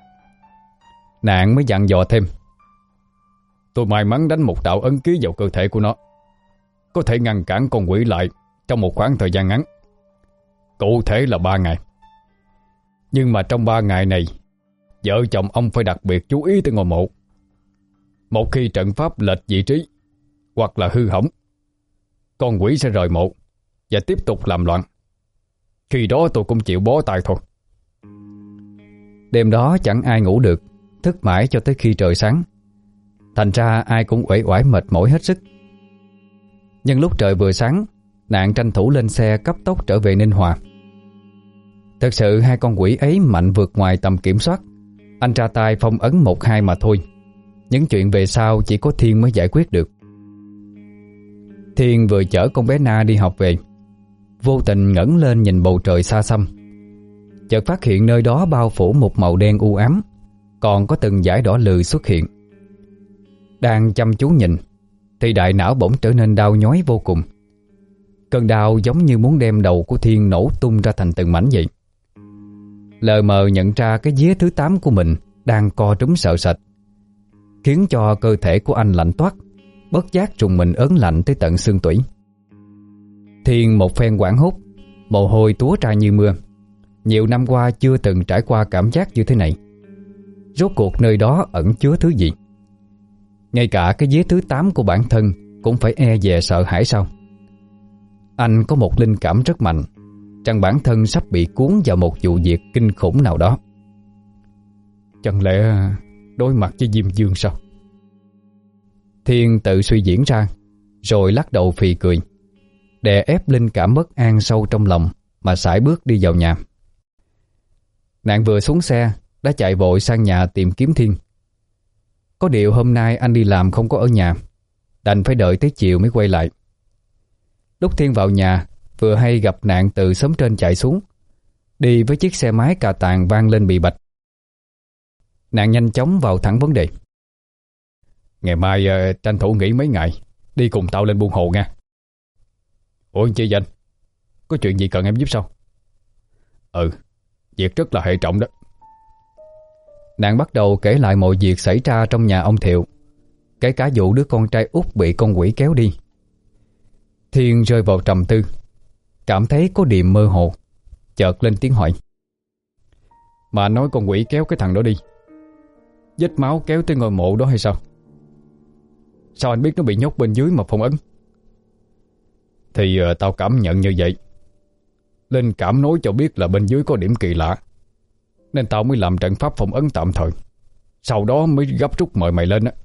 A: Nạn mới dặn dò thêm:
B: Tôi may mắn đánh một đạo ấn ký vào cơ thể của nó, có thể ngăn cản con quỷ lại trong một khoảng thời gian ngắn, cụ thể là ba ngày. Nhưng mà trong ba ngày này, vợ chồng ông phải đặc biệt chú ý tới ngôi mộ. Một khi trận pháp lệch vị trí hoặc là hư hỏng, con quỷ sẽ rời mộ và tiếp tục làm loạn. Khi đó tôi cũng chịu bó tay thôi.
A: Đêm đó chẳng ai ngủ được, thức mãi cho tới khi trời sáng. Thành ra ai cũng uể oải mệt mỏi hết sức. Nhưng lúc trời vừa sáng, Nạn tranh thủ lên xe cấp tốc trở về Ninh Hòa. Thật sự hai con quỷ ấy mạnh vượt ngoài tầm kiểm soát. Anh ra tay phong ấn một hai mà thôi. Những chuyện về sau chỉ có Thiên mới giải quyết được. Thiên vừa chở con bé Na đi học về, vô tình ngẩng lên nhìn bầu trời xa xăm, chợt phát hiện nơi đó bao phủ một màu đen u ám, còn có từng dải đỏ lừ xuất hiện. Đang chăm chú nhìn thì đại não bỗng trở nên đau nhói vô cùng. Cơn đau giống như muốn đem đầu của Thiên nổ tung ra thành từng mảnh vậy. Lờ mờ nhận ra cái vía thứ tám của mình đang co trúm sợ sệt, khiến cho cơ thể của anh lạnh toát, bất giác trùng mình ớn lạnh tới tận xương tủy. Thiên một phen hoảng hốt, mồ hôi túa ra như mưa. Nhiều năm qua chưa từng trải qua cảm giác như thế này. Rốt cuộc nơi đó ẩn chứa thứ gì? Ngay cả cái vía thứ tám của bản thân cũng phải e dè sợ hãi sao? Anh có một linh cảm rất mạnh rằng bản thân sắp bị cuốn vào một vụ việc kinh khủng nào đó.
B: Chẳng lẽ đối mặt với Diêm Dương sao?
A: Thiên tự suy diễn ra, rồi lắc đầu phì cười, đè ép linh cảm bất an sâu trong lòng mà sải bước đi vào nhà. Nạn vừa xuống xe đã chạy vội sang nhà tìm kiếm Thiên. Có điều hôm nay anh đi làm không có ở nhà, đành phải đợi tới chiều mới quay lại. Lúc Thiên vào nhà, vừa hay gặp Nạn từ xóm trên chạy xuống, đi với chiếc xe máy cà tàng vang lên bì bạch. Nạn nhanh chóng vào thẳng vấn đề:
B: Ngày mai uh, tranh thủ nghỉ mấy ngày, đi cùng tao lên Buôn Hồ nha. Ủa chị Danh, có chuyện gì cần em giúp sao? Ừ, việc rất là hệ trọng đó.
A: Nạn bắt đầu kể lại mọi việc xảy ra trong nhà ông Thiệu, kể cả vụ đứa con trai út bị con quỷ kéo đi. Thiên rơi vào trầm tư, cảm thấy có điểm mơ hồ, chợt lên tiếng hỏi:
B: Mà nói con quỷ kéo cái thằng đó đi, vết máu kéo tới ngôi mộ đó hay sao? Sao anh biết nó bị nhốt bên dưới mà phong ấn? Thì uh, tao cảm nhận như vậy. Linh cảm nói cho biết là bên dưới có điểm kỳ lạ, nên tao mới làm trận pháp phong ấn tạm thời, sau đó mới gấp rút mời mày lên á.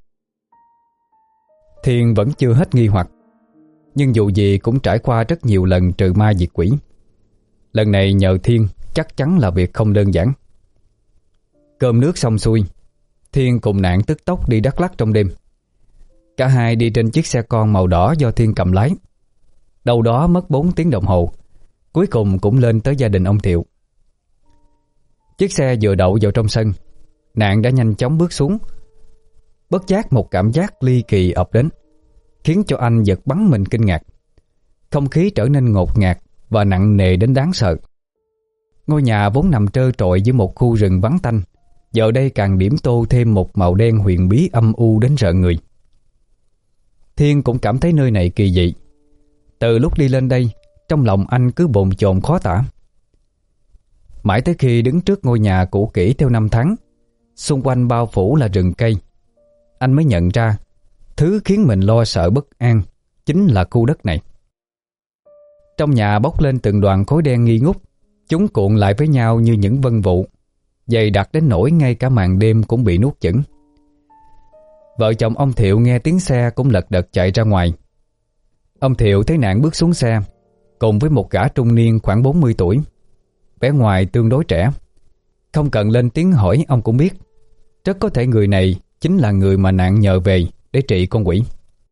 A: Thiên vẫn chưa hết nghi hoặc, nhưng dù gì cũng trải qua rất nhiều lần trừ ma diệt quỷ. Lần này nhờ Thiên chắc chắn là việc không đơn giản. Cơm nước xong xuôi, Thiên cùng Nạn tức tốc đi Đắk Lắk trong đêm. Cả hai đi trên chiếc xe con màu đỏ do Thiên cầm lái. Đâu đó mất bốn tiếng đồng hồ, cuối cùng cũng lên tới gia đình ông Thiệu. Chiếc xe vừa đậu vào trong sân, Nạn đã nhanh chóng bước xuống. Bất giác một cảm giác ly kỳ ập đến, khiến cho anh giật bắn mình kinh ngạc. Không khí trở nên ngột ngạt và nặng nề đến đáng sợ. Ngôi nhà vốn nằm trơ trọi giữa một khu rừng vắng tanh, giờ đây càng điểm tô thêm một màu đen huyền bí âm u đến rợn người. Thiên cũng cảm thấy nơi này kỳ dị. Từ lúc đi lên đây, trong lòng anh cứ bồn chồn khó tả. Mãi tới khi đứng trước ngôi nhà cũ kỹ theo năm tháng, xung quanh bao phủ là rừng cây, anh mới nhận ra thứ khiến mình lo sợ bất an chính là khu đất này. Trong nhà bốc lên từng đoàn khói đen nghi ngút, chúng cuộn lại với nhau như những vân vụ, dày đặc đến nỗi ngay cả màn đêm cũng bị nuốt chửng. Vợ chồng ông Thiệu nghe tiếng xe cũng lật đật chạy ra ngoài. Ông Thiệu thấy nạn bước xuống xe, cùng với một gã trung niên khoảng bốn mươi tuổi, vẻ ngoài tương đối trẻ. Không cần lên tiếng hỏi ông cũng biết, rất có thể người này chính là người mà nạn nhờ về để trị con quỷ.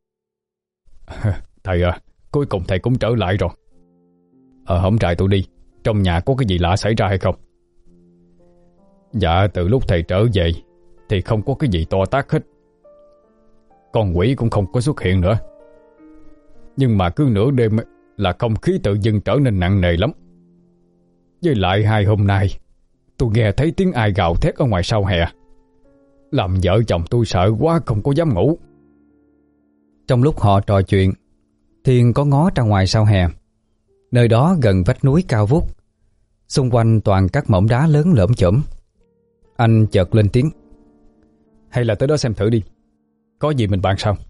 B: Thầy à, cuối cùng thầy cũng trở lại rồi. Ờ hổng trại tôi đi, trong nhà có cái gì lạ xảy ra hay không? Dạ, từ lúc thầy trở về thì không có cái gì to tát hết. Con quỷ cũng không có xuất hiện nữa. Nhưng mà cứ nửa đêm là không khí tự dưng trở nên nặng nề lắm. Với lại hai hôm nay tôi nghe thấy tiếng ai gào thét ở ngoài sau hè, làm vợ chồng tôi sợ quá không có dám ngủ.
A: Trong lúc họ trò chuyện, Thiên có ngó ra ngoài sau hè. Nơi đó gần vách núi cao vút, xung quanh toàn các mỏm đá lớn lởm chởm. Anh chợt lên tiếng:
B: hay là tới đó xem thử đi, có gì mình bàn sau.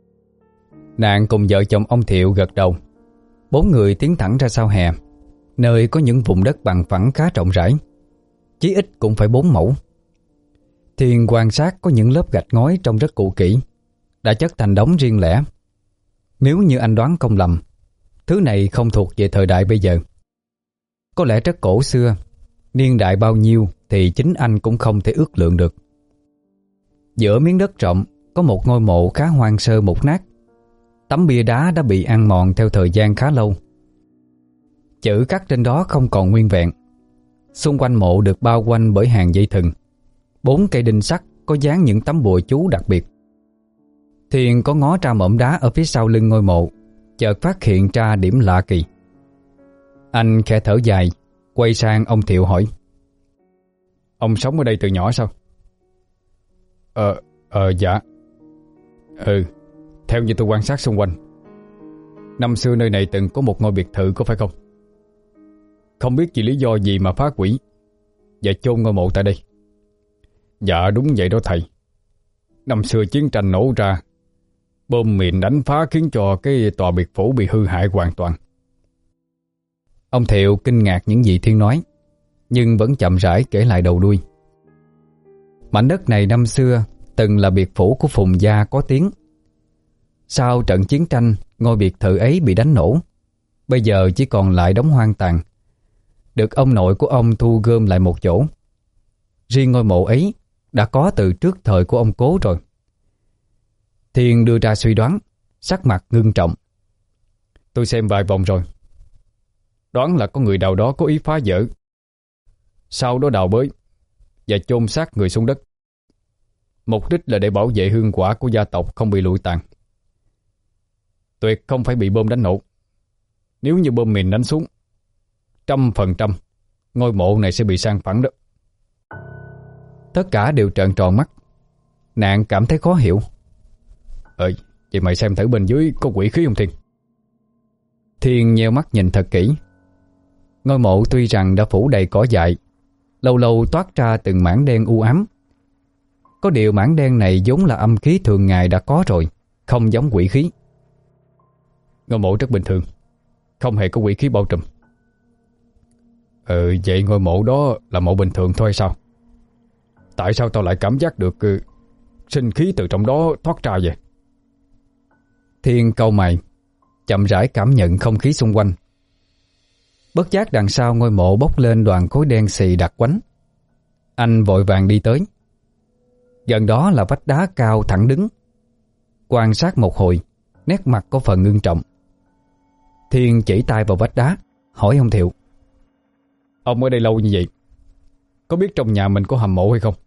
A: Nạn cùng vợ chồng ông Thiệu gật đầu. Bốn người tiến thẳng ra sau hè, nơi có những vùng đất bằng phẳng khá rộng rãi, chí ít cũng phải bốn mẫu. Thiên quan sát có những lớp gạch ngói trông rất cũ kỹ, đã chất thành đống riêng lẻ. Nếu như anh đoán không lầm, thứ này không thuộc về thời đại bây giờ. Có lẽ rất cổ xưa, niên đại bao nhiêu thì chính anh cũng không thể ước lượng được. Giữa miếng đất rộng có một ngôi mộ khá hoang sơ mục nát. Tấm bia đá đã bị ăn mòn theo thời gian khá lâu. Chữ khắc trên đó không còn nguyên vẹn. Xung quanh mộ được bao quanh bởi hàng dây thừng. Bốn cây đinh sắt có dán những tấm bùa chú đặc biệt. Thiên có ngó ra mỏm đá ở phía sau lưng ngôi mộ, chợt phát hiện ra điểm lạ kỳ. Anh khẽ thở dài, quay sang ông Thiệu hỏi:
B: ông sống ở đây từ nhỏ sao? Ờ, ờ dạ. Ừ, theo như tôi quan sát xung quanh, năm xưa nơi này từng có một ngôi biệt thự, có phải không? Không biết vì lý do gì mà phá hủy và chôn ngôi mộ tại đây. Dạ đúng vậy đó thầy. Năm xưa chiến tranh nổ ra, bom mìn đánh phá khiến cho cái tòa biệt phủ bị hư hại hoàn toàn.
A: Ông Thiệu kinh ngạc những gì Thiên nói, nhưng vẫn chậm rãi kể lại đầu đuôi. Mảnh đất này năm xưa từng là biệt phủ của Phùng gia có tiếng. Sau trận chiến tranh, ngôi biệt thự ấy bị đánh nổ, bây giờ chỉ còn lại đống hoang tàn, được ông nội của ông thu gom lại một chỗ. Riêng ngôi mộ ấy đã có từ trước thời của ông Cố rồi. Thiên đưa ra suy đoán, sắc mặt ngưng trọng.
B: Tôi xem vài vòng rồi, đoán là có người nào đó có ý phá vỡ, sau đó đào bới và chôn xác người xuống đất. Mục đích là để bảo vệ hương quả của gia tộc không bị lụi tàn. Tuyệt không phải bị bom đánh nổ. Nếu như bom mìn đánh xuống, trăm phần trăm ngôi mộ này sẽ bị san phẳng đó.
A: Tất cả đều trợn tròn mắt. Nạn cảm thấy khó hiểu.
B: Ờ, vậy mày xem thử bên dưới có quỷ khí không Thiên?
A: Thiên nheo mắt nhìn thật kỹ. Ngôi mộ tuy rằng đã phủ đầy cỏ dại, lâu lâu toát ra từng mảng đen u ám. Có điều mảng đen này vốn là âm khí thường ngày đã có rồi, không giống quỷ khí.
B: Ngôi mộ rất bình thường, không hề có quỷ khí bao trùm. Ừ, vậy ngôi mộ đó là mộ bình thường thôi sao? Tại sao tao lại cảm giác được uh, sinh khí từ trong đó thoát ra vậy?
A: Thiên cau mày, chậm rãi cảm nhận không khí xung quanh. Bất giác đằng sau ngôi mộ bốc lên đoàn khói đen xì đặc quánh. Anh vội vàng đi tới. Gần đó là vách đá cao thẳng đứng. Quan sát một hồi, nét mặt có phần ngưng trọng. Thiên chỉ tay vào vách đá, hỏi ông Thiệu:
B: ông ở đây lâu như vậy, có biết trong nhà mình có hầm mộ hay không?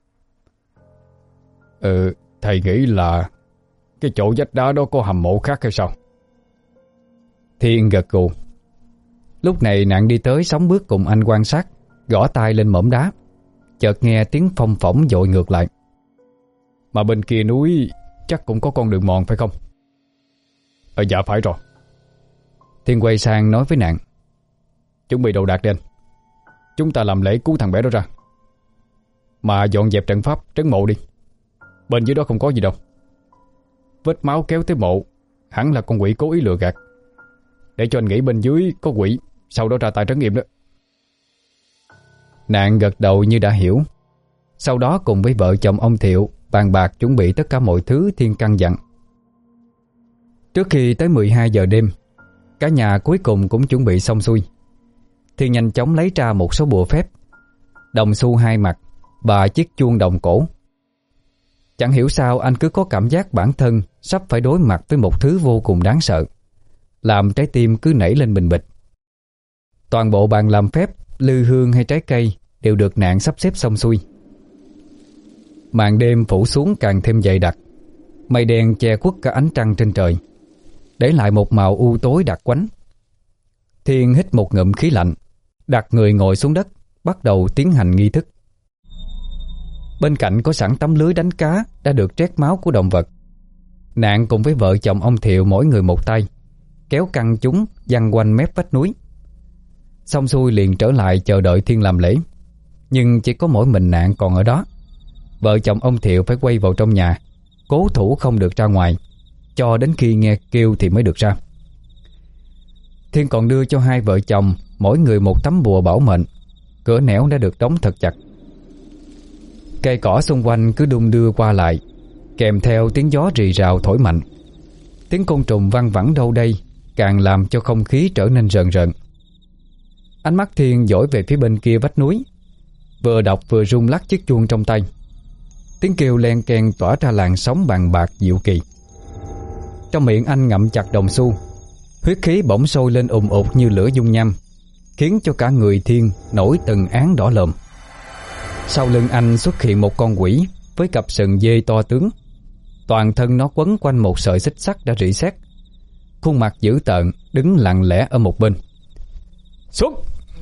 B: Ừ, thầy nghĩ là cái chỗ vách đá đó có hầm mộ khác hay sao?
A: Thiên gật gù. Lúc này Nạn đi tới sóng bước cùng anh quan sát, gõ tay lên mỏm đá. Chợt nghe tiếng phong phỏng dội ngược lại.
B: Mà bên kia núi chắc cũng có con đường mòn phải không? Ờ dạ phải rồi.
A: Thiên quay sang nói với Nạn:
B: chuẩn bị đồ đạc đi anh. chúng ta làm lễ cứu thằng bé đó ra, mà dọn dẹp trận pháp trấn mộ đi. Bên dưới đó không có gì đâu. Vết máu kéo tới mộ hẳn là con quỷ cố ý lừa gạt, để cho anh nghĩ bên dưới có quỷ, sau đó ra tay trấn yểm đó.
A: Nạn gật đầu như đã hiểu. Sau đó cùng với vợ chồng ông Thiệu bàn bạc chuẩn bị tất cả mọi thứ Thiên căn dặn. Trước khi tới mười hai giờ đêm, cả nhà cuối cùng cũng chuẩn bị xong xuôi. Thiên nhanh chóng lấy ra một số bùa phép, đồng xu hai mặt và chiếc chuông đồng cổ. Chẳng hiểu sao anh cứ có cảm giác bản thân sắp phải đối mặt với một thứ vô cùng đáng sợ, làm trái tim cứ nảy lên bình bịch. Toàn bộ bàn làm phép, lư hương hay trái cây đều được Nạn sắp xếp xong xuôi. Màn đêm phủ xuống càng thêm dày đặc, mây đen che khuất cả ánh trăng trên trời, để lại một màu u tối đặc quánh. Thiên hít một ngụm khí lạnh, đặt người ngồi xuống đất, bắt đầu tiến hành nghi thức. Bên cạnh có sẵn tấm lưới đánh cá đã được trét máu của động vật. Nạn cùng với vợ chồng ông Thiệu mỗi người một tay, kéo căng chúng giăng quanh mép vách núi. Xong xuôi liền trở lại chờ đợi Thiên làm lễ. Nhưng chỉ có mỗi mình Nạn còn ở đó. Vợ chồng ông Thiệu phải quay vào trong nhà, cố thủ không được ra ngoài, cho đến khi nghe kêu thì mới được ra. Thiên còn đưa cho hai vợ chồng mỗi người một tấm bùa bảo mệnh. Cửa nẻo đã được đóng thật chặt. Cây cỏ xung quanh cứ đung đưa qua lại, kèm theo tiếng gió rì rào thổi mạnh. Tiếng côn trùng văng vẳng đâu đây càng làm cho không khí trở nên rợn rợn. Ánh mắt Thiên dõi về phía bên kia vách núi, vừa đọc vừa rung lắc chiếc chuông trong tay. Tiếng kêu len keng tỏa ra làn sóng bàn bạc diệu kỳ. Trong miệng anh ngậm chặt đồng xu, huyết khí bỗng sôi lên ùn ụt như lửa dung nham, khiến cho cả người Thiên nổi từng án đỏ lồm. Sau lưng anh xuất hiện một con quỷ với cặp sừng dê to tướng. Toàn thân nó quấn quanh một sợi xích sắt đã rỉ sét, khuôn mặt dữ tợn đứng lặng lẽ ở một bên. Xuất!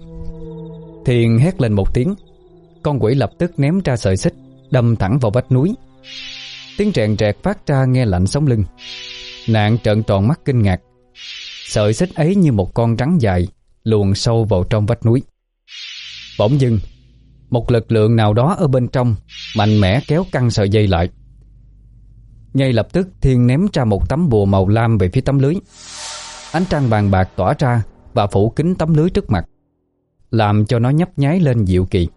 A: Thiên hét lên một tiếng. Con quỷ lập tức ném ra sợi xích, đâm thẳng vào vách núi. Tiếng rèn rẹt phát ra nghe lạnh sống lưng. Nạn trợn tròn mắt kinh ngạc. Sợi xích ấy như một con rắn dài luồn sâu vào trong vách núi. Bỗng dưng, một lực lượng nào đó ở bên trong mạnh mẽ kéo căng sợi dây lại. Ngay lập tức Thiên ném ra một tấm bùa màu lam về phía tấm lưới. Ánh trăng vàng bạc tỏa ra và phủ kín tấm lưới trước mặt, làm cho nó nhấp nháy lên dịu kỳ.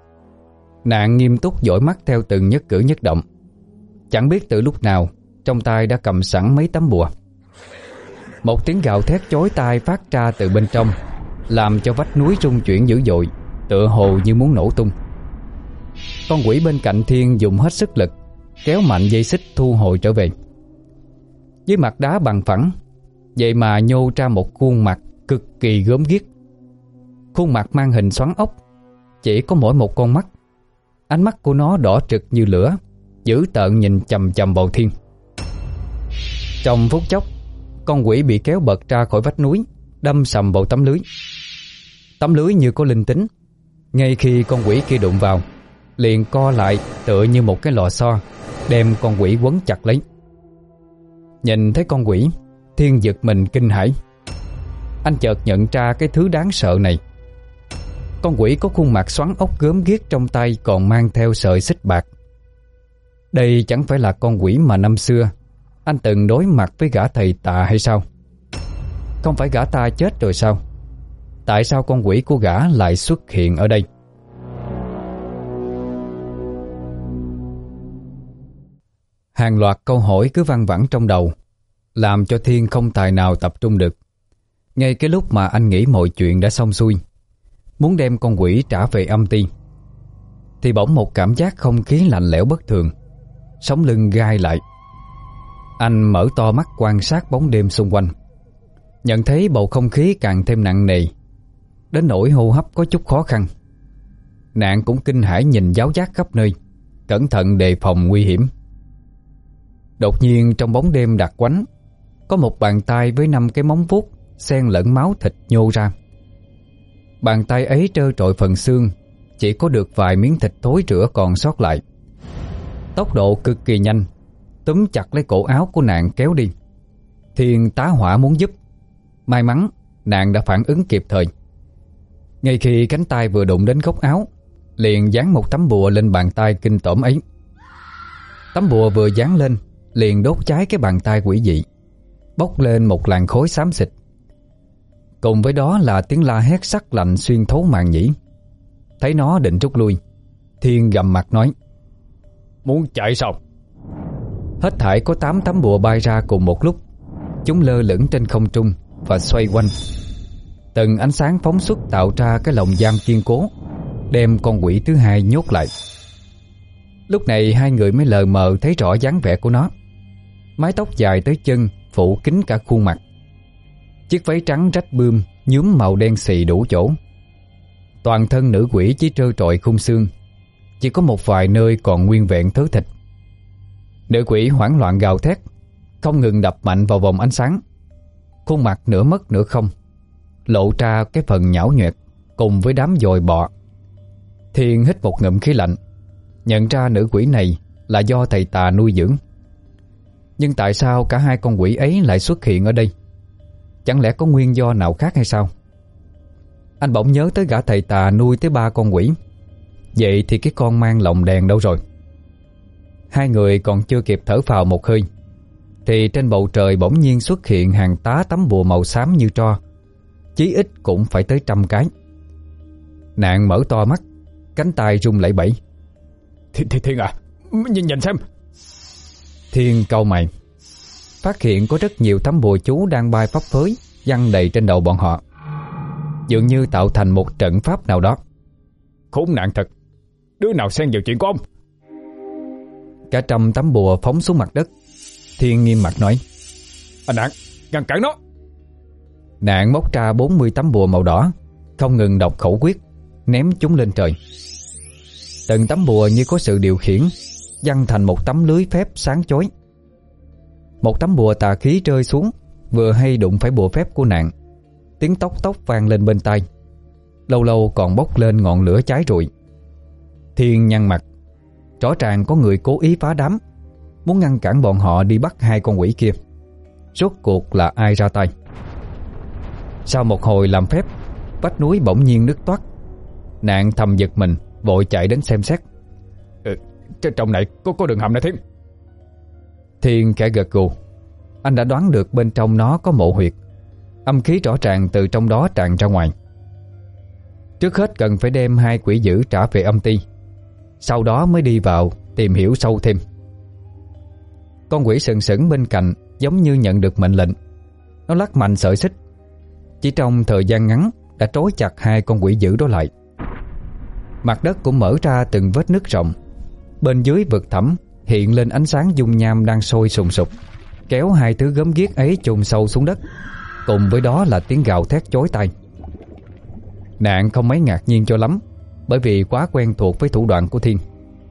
A: Nạn nghiêm túc dõi mắt theo từng nhất cử nhất động. Chẳng biết từ lúc nào trong tay đã cầm sẵn mấy tấm bùa. Một tiếng gào thét chói tai phát ra từ bên trong, làm cho vách núi rung chuyển dữ dội, tựa hồ như muốn nổ tung. Con quỷ bên cạnh Thiên dùng hết sức lực kéo mạnh dây xích thu hồi trở về. Dưới mặt đá bằng phẳng, vậy mà nhô ra một khuôn mặt cực kỳ gớm ghiếc. Khuôn mặt mang hình xoắn ốc, chỉ có mỗi một con mắt. Ánh mắt của nó đỏ trực như lửa, dữ tợn nhìn chằm chằm vào Thiên. Trong phút chốc, con quỷ bị kéo bật ra khỏi vách núi, đâm sầm vào tấm lưới. Tấm lưới như có linh tính, ngay khi con quỷ kia đụng vào, liền co lại tựa như một cái lò xo, đem con quỷ quấn chặt lấy. Nhìn thấy con quỷ, Thiên giật mình kinh hãi. Anh chợt nhận ra cái thứ đáng sợ này. Con quỷ có khuôn mặt xoắn ốc gớm ghiếc, trong tay còn mang theo sợi xích bạc. Đây chẳng phải là con quỷ mà năm xưa anh từng đối mặt với gã thầy Tà hay sao? Không phải gã ta chết rồi sao? Tại sao con quỷ của gã lại xuất hiện ở đây? Hàng loạt câu hỏi cứ văng vẳng trong đầu, làm cho Thiên không tài nào tập trung được. Ngay cái lúc mà anh nghĩ mọi chuyện đã xong xuôi, muốn đem con quỷ trả về âm ty, thì bỗng một cảm giác không khí lạnh lẽo bất thường, sống lưng gai lại. Anh mở to mắt quan sát bóng đêm xung quanh, nhận thấy bầu không khí càng thêm nặng nề, đến nỗi hô hấp có chút khó khăn. Nạn cũng kinh hãi nhìn giáo giác khắp nơi, cẩn thận đề phòng nguy hiểm. Đột nhiên trong bóng đêm đặc quánh, có một bàn tay với năm cái móng vuốt xen lẫn máu thịt nhô ra. Bàn tay ấy trơ trọi phần xương, chỉ có được vài miếng thịt thối rữa còn sót lại. Tốc độ cực kỳ nhanh, túm chặt lấy cổ áo của Nạn kéo đi. Thiên tá hỏa muốn giúp. May mắn Nạn đã phản ứng kịp thời. Ngay khi cánh tay vừa đụng đến góc áo, liền dán một tấm bùa lên bàn tay kinh tởm ấy. Tấm bùa vừa dán lên, liền đốt cháy cái bàn tay quỷ dị, bốc lên một làn khói xám xịt. Cùng với đó là tiếng la hét sắc lạnh xuyên thấu màng nhĩ. Thấy nó định rút lui, Thiên gầm mặt nói:
B: Muốn chạy sao?
A: Hết thảy có tám tấm bùa bay ra cùng một lúc. Chúng lơ lửng trên không trung và xoay quanh. Từng ánh sáng phóng xuất tạo ra cái lồng giam kiên cố, đem con quỷ thứ hai nhốt lại. Lúc này hai người mới lờ mờ thấy rõ dáng vẻ của nó. Mái tóc dài tới chân, phủ kín cả khuôn mặt. Chiếc váy trắng rách bươm nhuốm màu đen xì đủ chỗ. Toàn thân nữ quỷ chỉ trơ trọi khung xương, chỉ có một vài nơi còn nguyên vẹn thớ thịt. Nữ quỷ hoảng loạn gào thét, không ngừng đập mạnh vào vòng ánh sáng. Khuôn mặt nửa mất nửa không, lộ ra cái phần nhão nhoẹt cùng với đám dồi bọ. Thiên hít một ngụm khí lạnh, nhận ra nữ quỷ này là do thầy tà nuôi dưỡng. Nhưng tại sao cả hai con quỷ ấy lại xuất hiện ở đây? Chẳng lẽ có nguyên do nào khác hay sao? Anh bỗng nhớ tới gã thầy tà nuôi tới ba con quỷ. Vậy thì cái con mang lồng đèn đâu rồi? Hai người còn chưa kịp thở phào một hơi, thì trên bầu trời bỗng nhiên xuất hiện hàng tá tấm bùa màu xám như tro, chí ít cũng phải tới trăm cái. Nạn mở to mắt, cánh tay rung lẩy bẩy.
B: Thiên, thiên, thiên à, nhìn, nhìn xem.
A: Thiên cau mày, phát hiện có rất nhiều tấm bùa chú đang bay phấp phới văng đầy trên đầu bọn họ, dường như tạo thành một trận pháp nào đó.
B: Khốn nạn thật, đứa nào xen vào chuyện của ông?
A: Cả trăm tấm bùa phóng xuống mặt đất. Thiên nghiêm mặt nói:
B: Anh Nạn, ngăn cản nó.
A: Nạn móc ra bốn mươi tấm bùa màu đỏ, không ngừng đọc khẩu quyết, ném chúng lên trời. Từng tấm bùa như có sự điều khiển, văng thành một tấm lưới phép sáng chói. Một tấm bùa tà khí rơi xuống, vừa hay đụng phải bùa phép của Nạn. Tiếng tóc tóc vang lên bên tai, lâu lâu còn bốc lên ngọn lửa cháy rụi. Thiên nhăn mặt, rõ ràng có người cố ý phá đám, muốn ngăn cản bọn họ đi bắt hai con quỷ kia. Rốt cuộc là ai ra tay? Sau một hồi làm phép, vách núi bỗng nhiên nứt toác. Nạn thầm giật mình, vội chạy đến xem xét.
B: Ừ, trong này có có đường hầm này Thiên.
A: Thiên khẽ gật gù. Anh đã đoán được bên trong nó có mộ huyệt, âm khí rõ ràng từ trong đó tràn ra ngoài. Trước hết cần phải đem hai quỷ dữ trả về âm ty, sau đó mới đi vào tìm hiểu sâu thêm. Con quỷ sừng sững bên cạnh giống như nhận được mệnh lệnh. Nó lắc mạnh sợi xích, chỉ trong thời gian ngắn đã trói chặt hai con quỷ dữ đó lại. Mặt đất cũng mở ra từng vết nứt rộng. Bên dưới vực thẳm hiện lên ánh sáng dung nham đang sôi sùng sục, kéo hai thứ gớm ghiếc ấy chôn sâu xuống đất. Cùng với đó là tiếng gào thét chói tai. Nạn không mấy ngạc nhiên cho lắm, bởi vì quá quen thuộc với thủ đoạn của Thiên.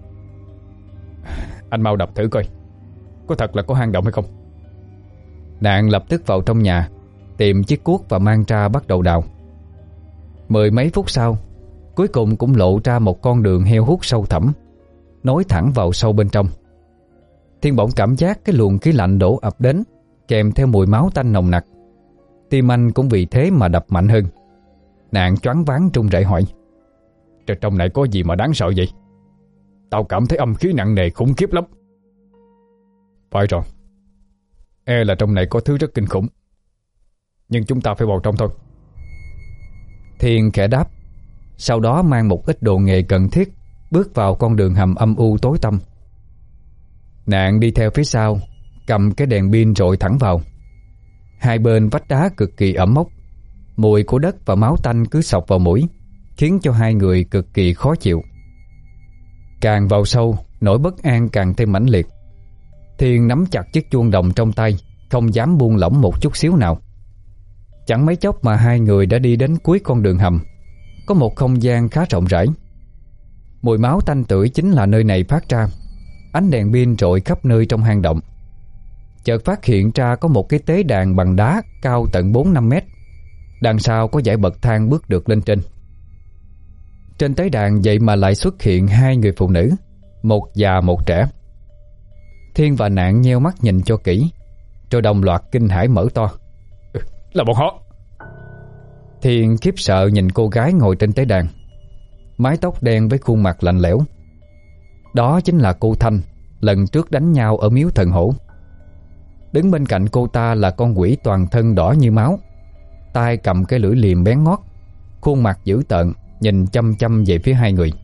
B: Anh mau đập thử coi, có thật là có hang động hay không.
A: Nạn lập tức vào trong nhà, tìm chiếc cuốc và mang ra bắt đầu đào. Mười mấy phút sau, cuối cùng cũng lộ ra một con đường heo hút sâu thẳm, nối thẳng vào sâu bên trong. Thiên bỗng cảm giác cái luồng khí lạnh đổ ập đến, kèm theo mùi máu tanh nồng nặc. Tim anh cũng vì thế mà đập mạnh hơn. Nạn choáng váng run rẩy hỏi:
B: Trời, trong này có gì mà đáng sợ vậy? Tao cảm thấy âm khí nặng nề khủng khiếp lắm. Phải rồi, e là trong này có thứ rất kinh khủng, nhưng chúng ta phải vào trong thôi.
A: Thiên khẽ đáp, sau đó mang một ít đồ nghề cần thiết, bước vào con đường hầm âm u tối tăm. Nạn đi theo phía sau, cầm cái đèn pin rọi thẳng vào. Hai bên vách đá cực kỳ ẩm mốc, mùi của đất và máu tanh cứ xộc vào mũi, khiến cho hai người cực kỳ khó chịu. Càng vào sâu, nỗi bất an càng thêm mãnh liệt. Thiên nắm chặt chiếc chuông đồng trong tay, không dám buông lỏng một chút xíu nào. Chẳng mấy chốc mà hai người đã đi đến cuối con đường hầm. Có một không gian khá rộng rãi. Mùi máu tanh tưởi chính là nơi này phát ra. Ánh đèn pin rọi khắp nơi trong hang động. Chợt phát hiện ra có một cái tế đàn bằng đá cao tận bốn năm mét. Đằng sau có dãy bậc thang bước được lên trên. Trên tế đàn vậy mà lại xuất hiện hai người phụ nữ, một già một trẻ. Thiên và Nạn nheo mắt nhìn cho kỹ, rồi đồng loạt kinh hãi mở to.
B: Là bọn họ.
A: Thiên khiếp sợ nhìn cô gái ngồi trên tế đàn, mái tóc đen với khuôn mặt lạnh lẽo. Đó chính là cô Thanh lần trước đánh nhau ở miếu thần hổ. Đứng bên cạnh cô ta là con quỷ toàn thân đỏ như máu, tay cầm cái lưỡi liềm bén ngót, khuôn mặt dữ tợn nhìn chăm chăm về phía hai người.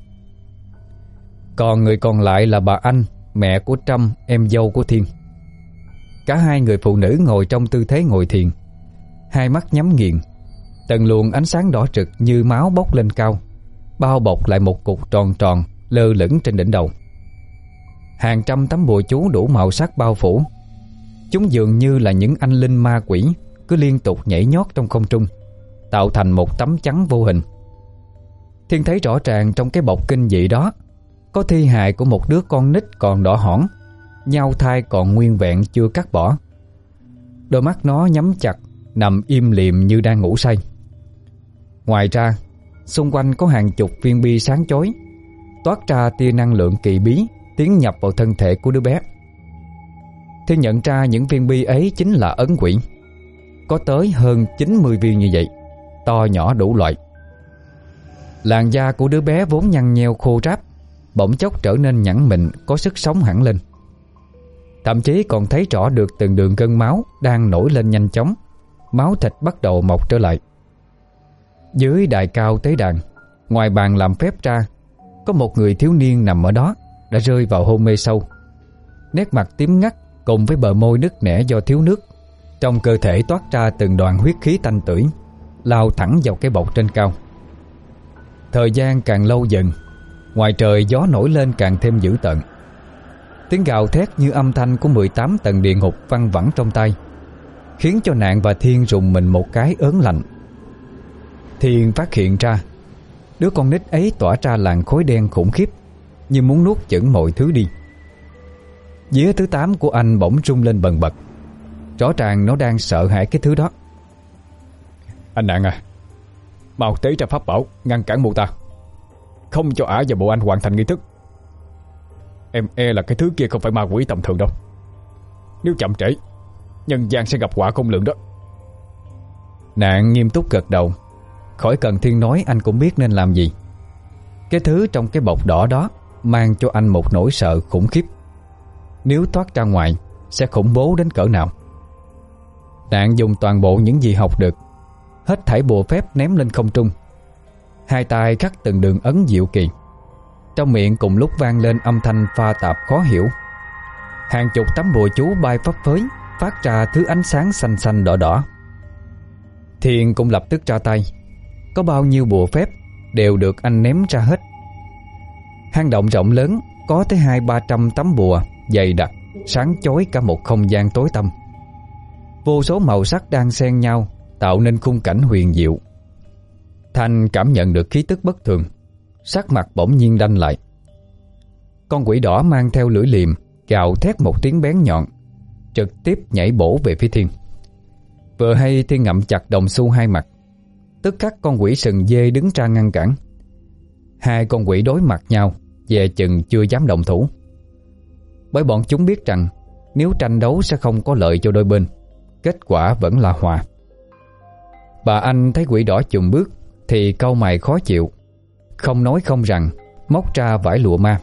A: Còn người còn lại là bà Anh, mẹ của Trâm, em dâu của Thiên. Cả hai người phụ nữ ngồi trong tư thế ngồi thiền, hai mắt nhắm nghiền. Từng luồng ánh sáng đỏ rực như máu bốc lên cao, bao bọc lại một cục tròn tròn lơ lửng trên đỉnh đầu. Hàng trăm tấm bùa chú đủ màu sắc bao phủ. Chúng dường như là những anh linh ma quỷ cứ liên tục nhảy nhót trong không trung, tạo thành một tấm chắn vô hình. Thiên thấy rõ ràng trong cái bọc kinh dị đó có thi hài của một đứa con nít còn đỏ hỏn, nhau thai còn nguyên vẹn chưa cắt bỏ. Đôi mắt nó nhắm chặt, nằm im lìm như đang ngủ say. Ngoài ra, xung quanh có hàng chục viên bi sáng chói, toát ra tia năng lượng kỳ bí tiến nhập vào thân thể của đứa bé. Thiên nhận ra những viên bi ấy chính là ấn quỷ. Có tới hơn chín mươi viên như vậy, to nhỏ đủ loại. Làn da của đứa bé vốn nhăn nheo khô ráp, bỗng chốc trở nên nhẵn mịn, có sức sống hẳn lên. Thậm chí còn thấy rõ được từng đường gân máu đang nổi lên nhanh chóng, máu thịt bắt đầu mọc trở lại. Dưới đài cao tế đàn, ngoài bàn làm phép ra, có một người thiếu niên nằm ở đó, đã rơi vào hôn mê sâu. Nét mặt tím ngắt cùng với bờ môi nứt nẻ do thiếu nước. Trong cơ thể toát ra từng đoàn huyết khí tanh tưởi, lao thẳng vào cái bọc trên cao. Thời gian càng lâu dần, ngoài trời gió nổi lên càng thêm dữ tợn. Tiếng gào thét như âm thanh của mười tám tầng địa ngục văng vẳng trong tai, khiến cho Nạn và Thiên rùng mình một cái ớn lạnh. Thiên phát hiện ra đứa con nít ấy tỏa ra làn khói đen khủng khiếp, như muốn nuốt chửng mọi thứ đi. Vía thứ tám của anh bỗng rung lên bần bật. Rõ ràng nó đang sợ hãi cái thứ đó.
B: Anh Nạn à, mau tế ra pháp bảo ngăn cản mụ ta, không cho ả và bộ anh hoàn thành nghi thức. Em e là cái thứ kia không phải ma quỷ tầm thường đâu. Nếu chậm trễ, nhân gian sẽ gặp họa khôn lường đó.
A: Nạn nghiêm túc gật đầu. Khỏi cần Thiên nói anh cũng biết nên làm gì. Cái thứ trong cái bọc đỏ đó mang cho anh một nỗi sợ khủng khiếp. Nếu thoát ra ngoài sẽ khủng bố đến cỡ nào. Nạn dùng toàn bộ những gì học được, hết thảy bùa phép ném lên không trung. Hai tay khắc từng đường ấn diệu kỳ. Trong miệng cùng lúc vang lên âm thanh pha tạp khó hiểu. Hàng chục tấm bùa chú bay phấp phới, phát ra thứ ánh sáng xanh xanh đỏ đỏ. Thiên cũng lập tức ra tay. Có bao nhiêu bùa phép đều được anh ném ra hết. Hang động rộng lớn, có tới hai ba trăm tấm bùa dày đặc, sáng chói cả một không gian tối tăm. Vô số màu sắc đang xen nhau, tạo nên khung cảnh huyền diệu. Thanh cảm nhận được khí tức bất thường, sắc mặt bỗng nhiên đanh lại. Con quỷ đỏ mang theo lưỡi liềm gào thét một tiếng bén nhọn, trực tiếp nhảy bổ về phía Thiên. Vừa hay Thiên ngậm chặt đồng xu hai mặt, tức khắc con quỷ sừng dê đứng ra ngăn cản. Hai con quỷ đối mặt nhau, dè chừng chưa dám động thủ, bởi bọn chúng biết rằng nếu tranh đấu sẽ không có lợi cho đôi bên, kết quả vẫn là hòa. Bà Anh thấy quỷ đỏ chùn bước thì cau mày khó chịu, không nói không rằng móc ra vải lụa ma.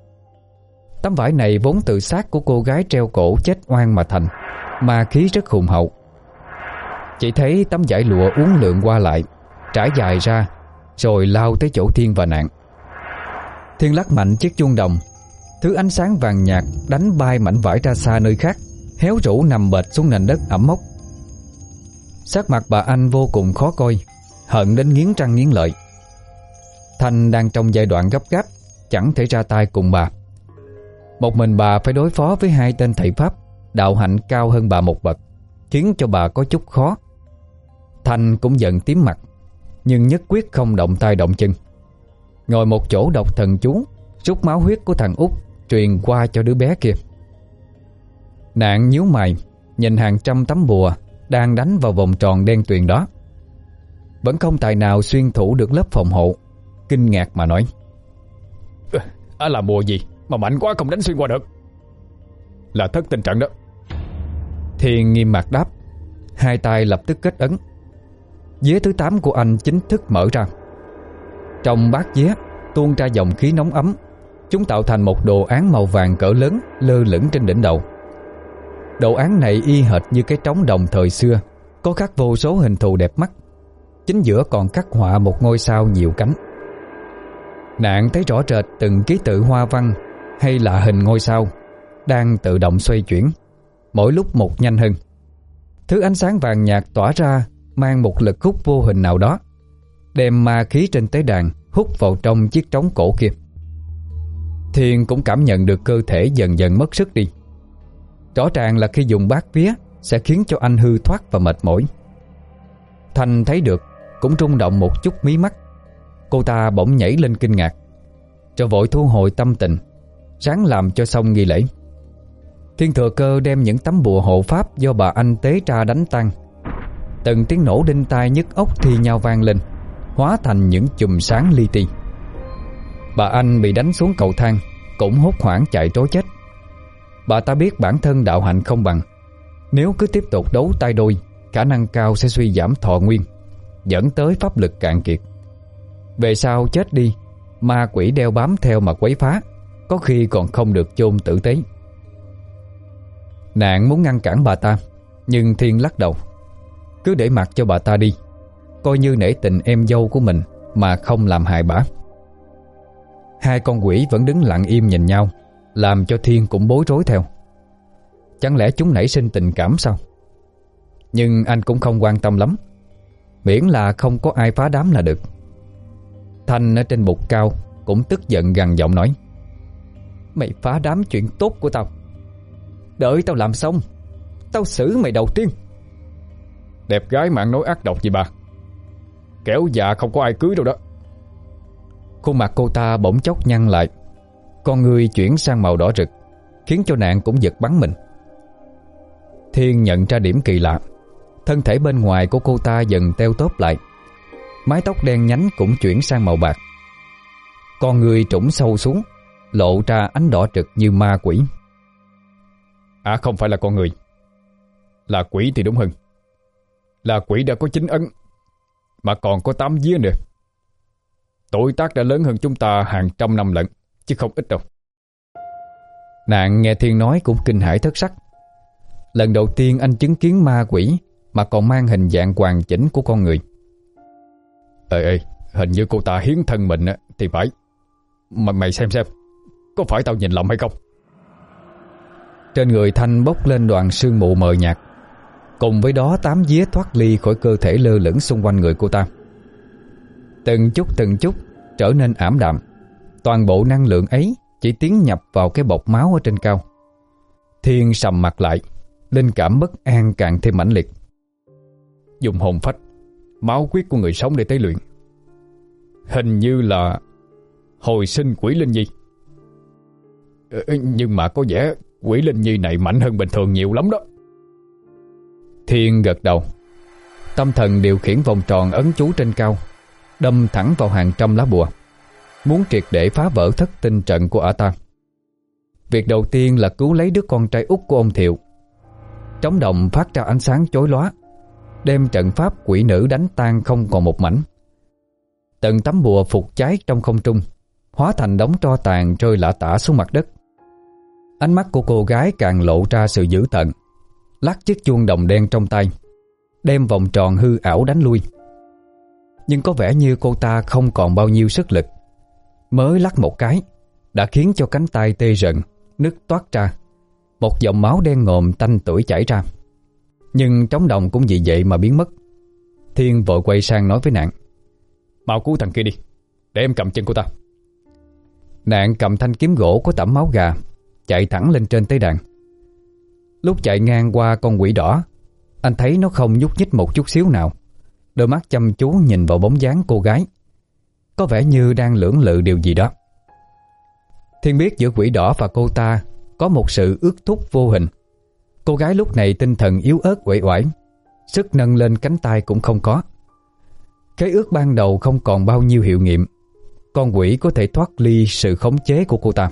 A: Tấm vải này vốn từ xác của cô gái treo cổ chết oan mà thành, ma khí rất hùng hậu. Chỉ thấy tấm vải lụa uốn lượn qua lại, trải dài ra, rồi lao tới chỗ Thiên và Nạn. Thiên lắc mạnh chiếc chuông đồng, thứ ánh sáng vàng nhạt đánh bay mảnh vải ra xa nơi khác, héo rũ nằm bệt xuống nền đất ẩm mốc. Sắc mặt bà Anh vô cùng khó coi, hận đến nghiến răng nghiến lợi. Thanh đang trong giai đoạn gấp gáp, chẳng thể ra tay cùng bà. Một mình bà phải đối phó với hai tên thầy pháp đạo hạnh cao hơn bà một bậc, khiến cho bà có chút khó. Thanh cũng giận tím mặt, nhưng nhất quyết không động tay động chân. Ngồi một chỗ đọc thần chú, rút máu huyết của thằng Út truyền qua cho đứa bé kia. Nạn nhíu mày nhìn hàng trăm tấm bùa đang đánh vào vòng tròn đen tuyền đó, vẫn không tài nào xuyên thủng được lớp phòng hộ. Kinh ngạc mà nói:
B: À, là bùa gì mà mạnh quá không đánh xuyên qua được? Là thất tinh trận đó.
A: Thiên nghiêm mặt đáp, hai tay lập tức kết ấn. Vía thứ tám của anh chính thức mở ra. Trong bát vía tuôn ra dòng khí nóng ấm. Chúng tạo thành một đồ án màu vàng cỡ lớn lơ lửng trên đỉnh đầu. Đồ án này y hệt như cái trống đồng thời xưa, có khắc vô số hình thù đẹp mắt. Chính giữa còn khắc họa một ngôi sao nhiều cánh. Nạn thấy rõ rệt từng ký tự hoa văn hay là hình ngôi sao đang tự động xoay chuyển, mỗi lúc một nhanh hơn. Thứ ánh sáng vàng nhạt tỏa ra mang một lực hút vô hình nào đó, đem ma khí trên tế đàn hút vào trong chiếc trống cổ kia. Thiên cũng cảm nhận được cơ thể dần dần mất sức đi. Rõ ràng là khi dùng bát vía sẽ khiến cho anh hư thoát và mệt mỏi. Thanh thấy được, cũng rung động một chút mí mắt. Cô ta bỗng nhảy lên kinh ngạc, rồi vội thu hồi tâm tình, ráng làm cho xong nghi lễ. Thiên thừa cơ đem những tấm bùa hộ pháp do bà anh tế ra đánh tan. Từng tiếng nổ đinh tai nhức óc thi nhau vang lên, hóa thành những chùm sáng li ti. Bà anh bị đánh xuống cầu thang, cũng hốt hoảng chạy trối chết. Bà ta biết bản thân đạo hạnh không bằng, nếu cứ tiếp tục đấu tay đôi, khả năng cao sẽ suy giảm thọ nguyên, dẫn tới pháp lực cạn kiệt. Về sau chết đi, ma quỷ đeo bám theo mà quấy phá, có khi còn không được chôn tử tế. Nạn muốn ngăn cản bà ta, nhưng Thiên lắc đầu. Cứ để mặc cho bà ta đi, coi như nể tình em dâu của mình mà không làm hại bả. Hai con quỷ vẫn đứng lặng im nhìn nhau, làm cho Thiên cũng bối rối theo. Chẳng lẽ chúng nảy sinh tình cảm sao? Nhưng anh cũng không quan tâm lắm, miễn là không có ai phá đám là được. Thanh ở trên bục cao cũng tức giận gằn giọng nói: Mày phá đám chuyện tốt của tao, đợi tao làm xong, tao xử mày đầu tiên.
B: Đẹp gái mà ăn nói ác độc gì bà, kẻo dạ không có ai cưới đâu đó.
A: Khuôn mặt cô ta bỗng chốc nhăn lại, con người chuyển sang màu đỏ rực, khiến cho Nạn cũng giật bắn mình. Thiên nhận ra điểm kỳ lạ. Thân thể bên ngoài của cô ta dần teo tóp lại, mái tóc đen nhánh cũng chuyển sang màu bạc. Con người trũng sâu xuống, lộ ra ánh đỏ rực như ma quỷ.
B: À không phải là con người, là quỷ thì đúng hơn. Là quỷ đã có chín ấn, mà còn có tám vía nữa. Tuổi tác đã lớn hơn chúng ta hàng trăm năm lận, chứ không ít đâu.
A: Nạn nghe Thiên nói cũng kinh hãi thất sắc. Lần đầu tiên anh chứng kiến ma quỷ mà còn mang hình dạng hoàn chỉnh của con người.
B: Ê ê, hình như cô ta hiến thân mình thì phải. Mà mày xem xem, có phải tao nhìn lầm hay không?
A: Trên người Thanh bốc lên đoàn sương mù mờ nhạt, cùng với đó tám vía thoát ly khỏi cơ thể lơ lửng xung quanh người cô ta. Từng chút từng chút trở nên ảm đạm. Toàn bộ năng lượng ấy chỉ tiến nhập vào cái bọc máu ở trên cao. Thiên sầm mặt lại, linh cảm bất an càng thêm mãnh liệt.
B: Dùng hồn phách, máu huyết của người sống để tế luyện, hình như là hồi sinh quỷ linh nhi. ừ, Nhưng mà có vẻ quỷ linh nhi này mạnh hơn bình thường nhiều lắm đó.
A: Thiên gật đầu. Tâm thần điều khiển vòng tròn ấn chú trên cao, đâm thẳng vào hàng trăm lá bùa, muốn triệt để phá vỡ thất tinh trận của ả ta. Việc đầu tiên là cứu lấy đứa con trai út của ông Thiệu. Trống đồng phát ra ánh sáng chói lóa, đem trận pháp quỷ nữ đánh tan không còn một mảnh. Từng tấm bùa phục cháy trong không trung, hóa thành đống tro tàn rơi lả tả xuống mặt đất. Ánh mắt của cô gái càng lộ ra sự dữ tợn, lắc chiếc chuông đồng đen trong tay, đem vòng tròn hư ảo đánh lui. Nhưng có vẻ như cô ta không còn bao nhiêu sức lực, mới lắc một cái đã khiến cho cánh tay tê rần, nứt toát ra, một dòng máu đen ngòm tanh tưởi chảy ra. Nhưng trống đồng cũng vì vậy mà biến mất. Thiên vội quay sang nói với Nạn:
B: Mau cứu thằng kia đi, để em cầm chân của ta.
A: Nạn cầm thanh kiếm gỗ có tẩm máu gà, chạy thẳng lên trên tế đàn. Lúc chạy ngang qua con quỷ đỏ, anh thấy nó không nhúc nhích một chút xíu nào, đôi mắt chăm chú nhìn vào bóng dáng cô gái, có vẻ như đang lưỡng lự điều gì đó. Thiên biết giữa quỷ đỏ và cô ta có một sự ước thúc vô hình. Cô gái lúc này tinh thần yếu ớt uể oải, sức nâng lên cánh tay cũng không có. Cái ước ban đầu không còn bao nhiêu hiệu nghiệm, con quỷ có thể thoát ly sự khống chế của cô ta.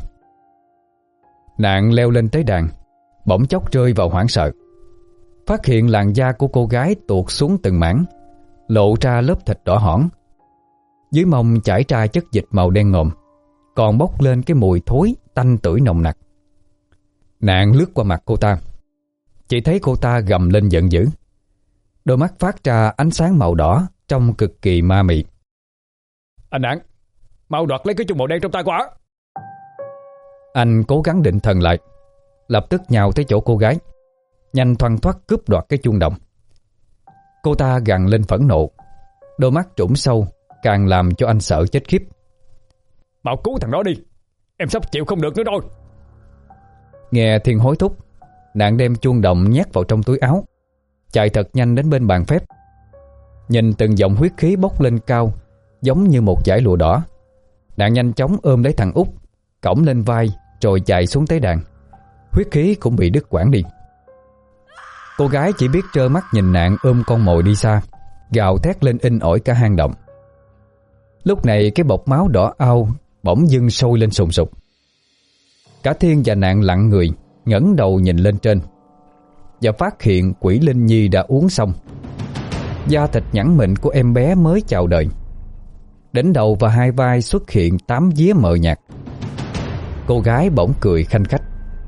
A: Nạn leo lên tế đàn, bỗng chốc rơi vào hoảng sợ, phát hiện làn da của cô gái tuột xuống từng mảng, lộ ra lớp thịt đỏ hỏn. Dưới mông chảy ra chất dịch màu đen ngòm, còn bốc lên cái mùi thối tanh tưởi nồng nặc. Nạn lướt qua mặt cô ta, chỉ thấy cô ta gầm lên giận dữ. Đôi mắt phát ra ánh sáng màu đỏ, trông cực kỳ ma mị.
B: Anh Nạn, mau đoạt lấy cái chuông màu đen trong tay của ả.
A: Anh cố gắng định thần lại, lập tức nhào tới chỗ cô gái, nhanh thoăn thoắt cướp đoạt cái chuông đồng. Cô ta gằn lên phẫn nộ, đôi mắt trũng sâu càng làm cho anh sợ chết khiếp.
B: Mau cứu thằng đó đi, em sắp chịu không được nữa rồi.
A: Nghe Thiên hối thúc, Nạn đem chuông đồng nhét vào trong túi áo, chạy thật nhanh đến bên bàn phép. Nhìn từng dòng huyết khí bốc lên cao, giống như một dải lụa đỏ, Nạn nhanh chóng ôm lấy thằng út, cõng lên vai rồi chạy xuống tế đàn. Huyết khí cũng bị đứt quãng đi. Cô gái chỉ biết trơ mắt nhìn Nạn ôm con mồi đi xa, gào thét lên inh ỏi cả hang động. Lúc này cái bọt máu đỏ ao bỗng dưng sôi lên sùng sục. Cả Thiên và Nạn lặng người, ngẩng đầu nhìn lên trên và phát hiện Quỷ Linh Nhi đã uống xong. Da thịt nhẵn mịn của em bé mới chào đời. Đỉnh đầu và hai vai xuất hiện tám vía mờ nhạt. Cô gái bỗng cười khanh khách.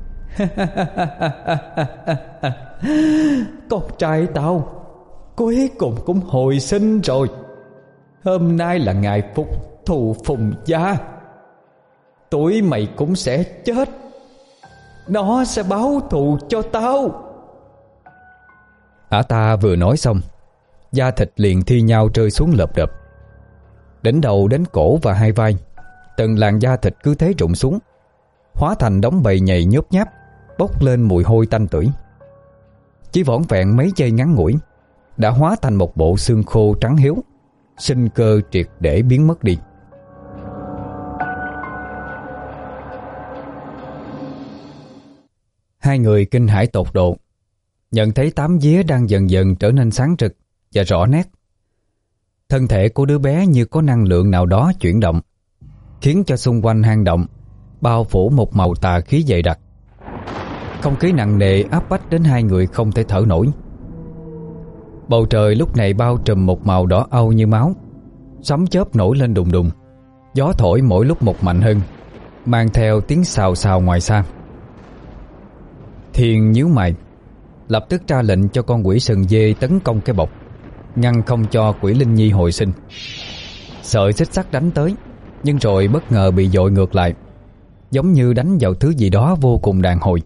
A: Con trai tao cuối cùng cũng hồi sinh rồi. Hôm nay là ngày phục thù Phùng gia. Tụi mày cũng sẽ chết. Nó sẽ báo thù cho tao. Ả ta vừa nói xong, da thịt liền thi nhau rơi xuống lợp đợp. Đỉnh đầu đến cổ và hai vai, từng làn da thịt cứ thế rụng xuống, hóa thành đống bầy nhầy nhớp nháp, bốc lên mùi hôi tanh tưởi. Chỉ vỏn vẹn mấy giây ngắn ngủi đã hóa thành một bộ xương khô trắng hiếu, sinh cơ triệt để biến mất đi. Hai người kinh hãi tột độ, nhận thấy tám vía đang dần dần trở nên sáng rực và rõ nét. Thân thể của đứa bé như có năng lượng nào đó chuyển động, khiến cho xung quanh hang động bao phủ một màu tà khí dày đặc. Không khí nặng nề áp bách đến hai người không thể thở nổi. Bầu trời lúc này bao trùm một màu đỏ âu như máu, sấm chớp nổi lên đùng đùng, gió thổi mỗi lúc một mạnh hơn, mang theo tiếng xào xào ngoài xa. Thiên nhíu mày, lập tức ra lệnh cho con quỷ sừng dê tấn công cái bọc, ngăn không cho Quỷ Linh Nhi hồi sinh. Sợi xích sắt đánh tới, nhưng rồi bất ngờ bị dội ngược lại, giống như đánh vào thứ gì đó vô cùng đàn hồi.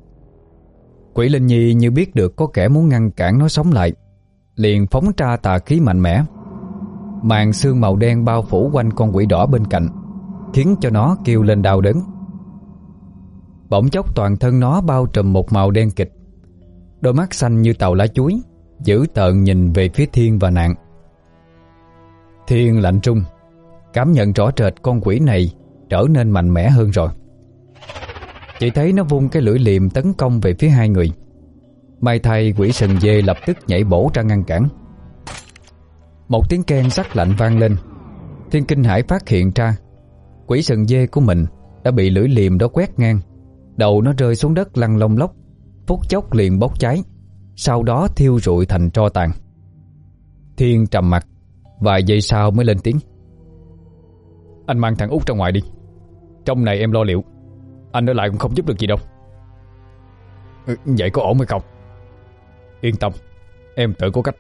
A: Quỷ Linh Nhi như biết được có kẻ muốn ngăn cản nó sống lại, liền phóng ra tà khí mạnh mẽ. Màn sương màu đen bao phủ quanh con quỷ đỏ bên cạnh, khiến cho nó kêu lên đau đớn. Bỗng chốc toàn thân nó bao trùm một màu đen kịch, đôi mắt xanh như tàu lá chuối, dữ tợn nhìn về phía Thiên và Nạn. Thiên lạnh run, cảm nhận rõ rệt con quỷ này trở nên mạnh mẽ hơn rồi. Chỉ thấy nó vung cái lưỡi liềm tấn công về phía hai người. May thay quỷ sừng dê lập tức nhảy bổ ra ngăn cản. Một tiếng keng sắc lạnh vang lên. Thiên kinh hãi phát hiện ra quỷ sừng dê của mình đã bị lưỡi liềm đó quét ngang, đầu nó rơi xuống đất lăn lông lốc, phút chốc liền bốc cháy, sau đó thiêu rụi thành tro tàn. Thiên trầm mặt, vài giây sau mới lên tiếng. Anh mang thằng út ra ngoài đi, trong này em lo liệu, anh ở lại cũng không giúp được gì đâu. Ừ, vậy có ổn hay không? Yên tâm, em tự có cách.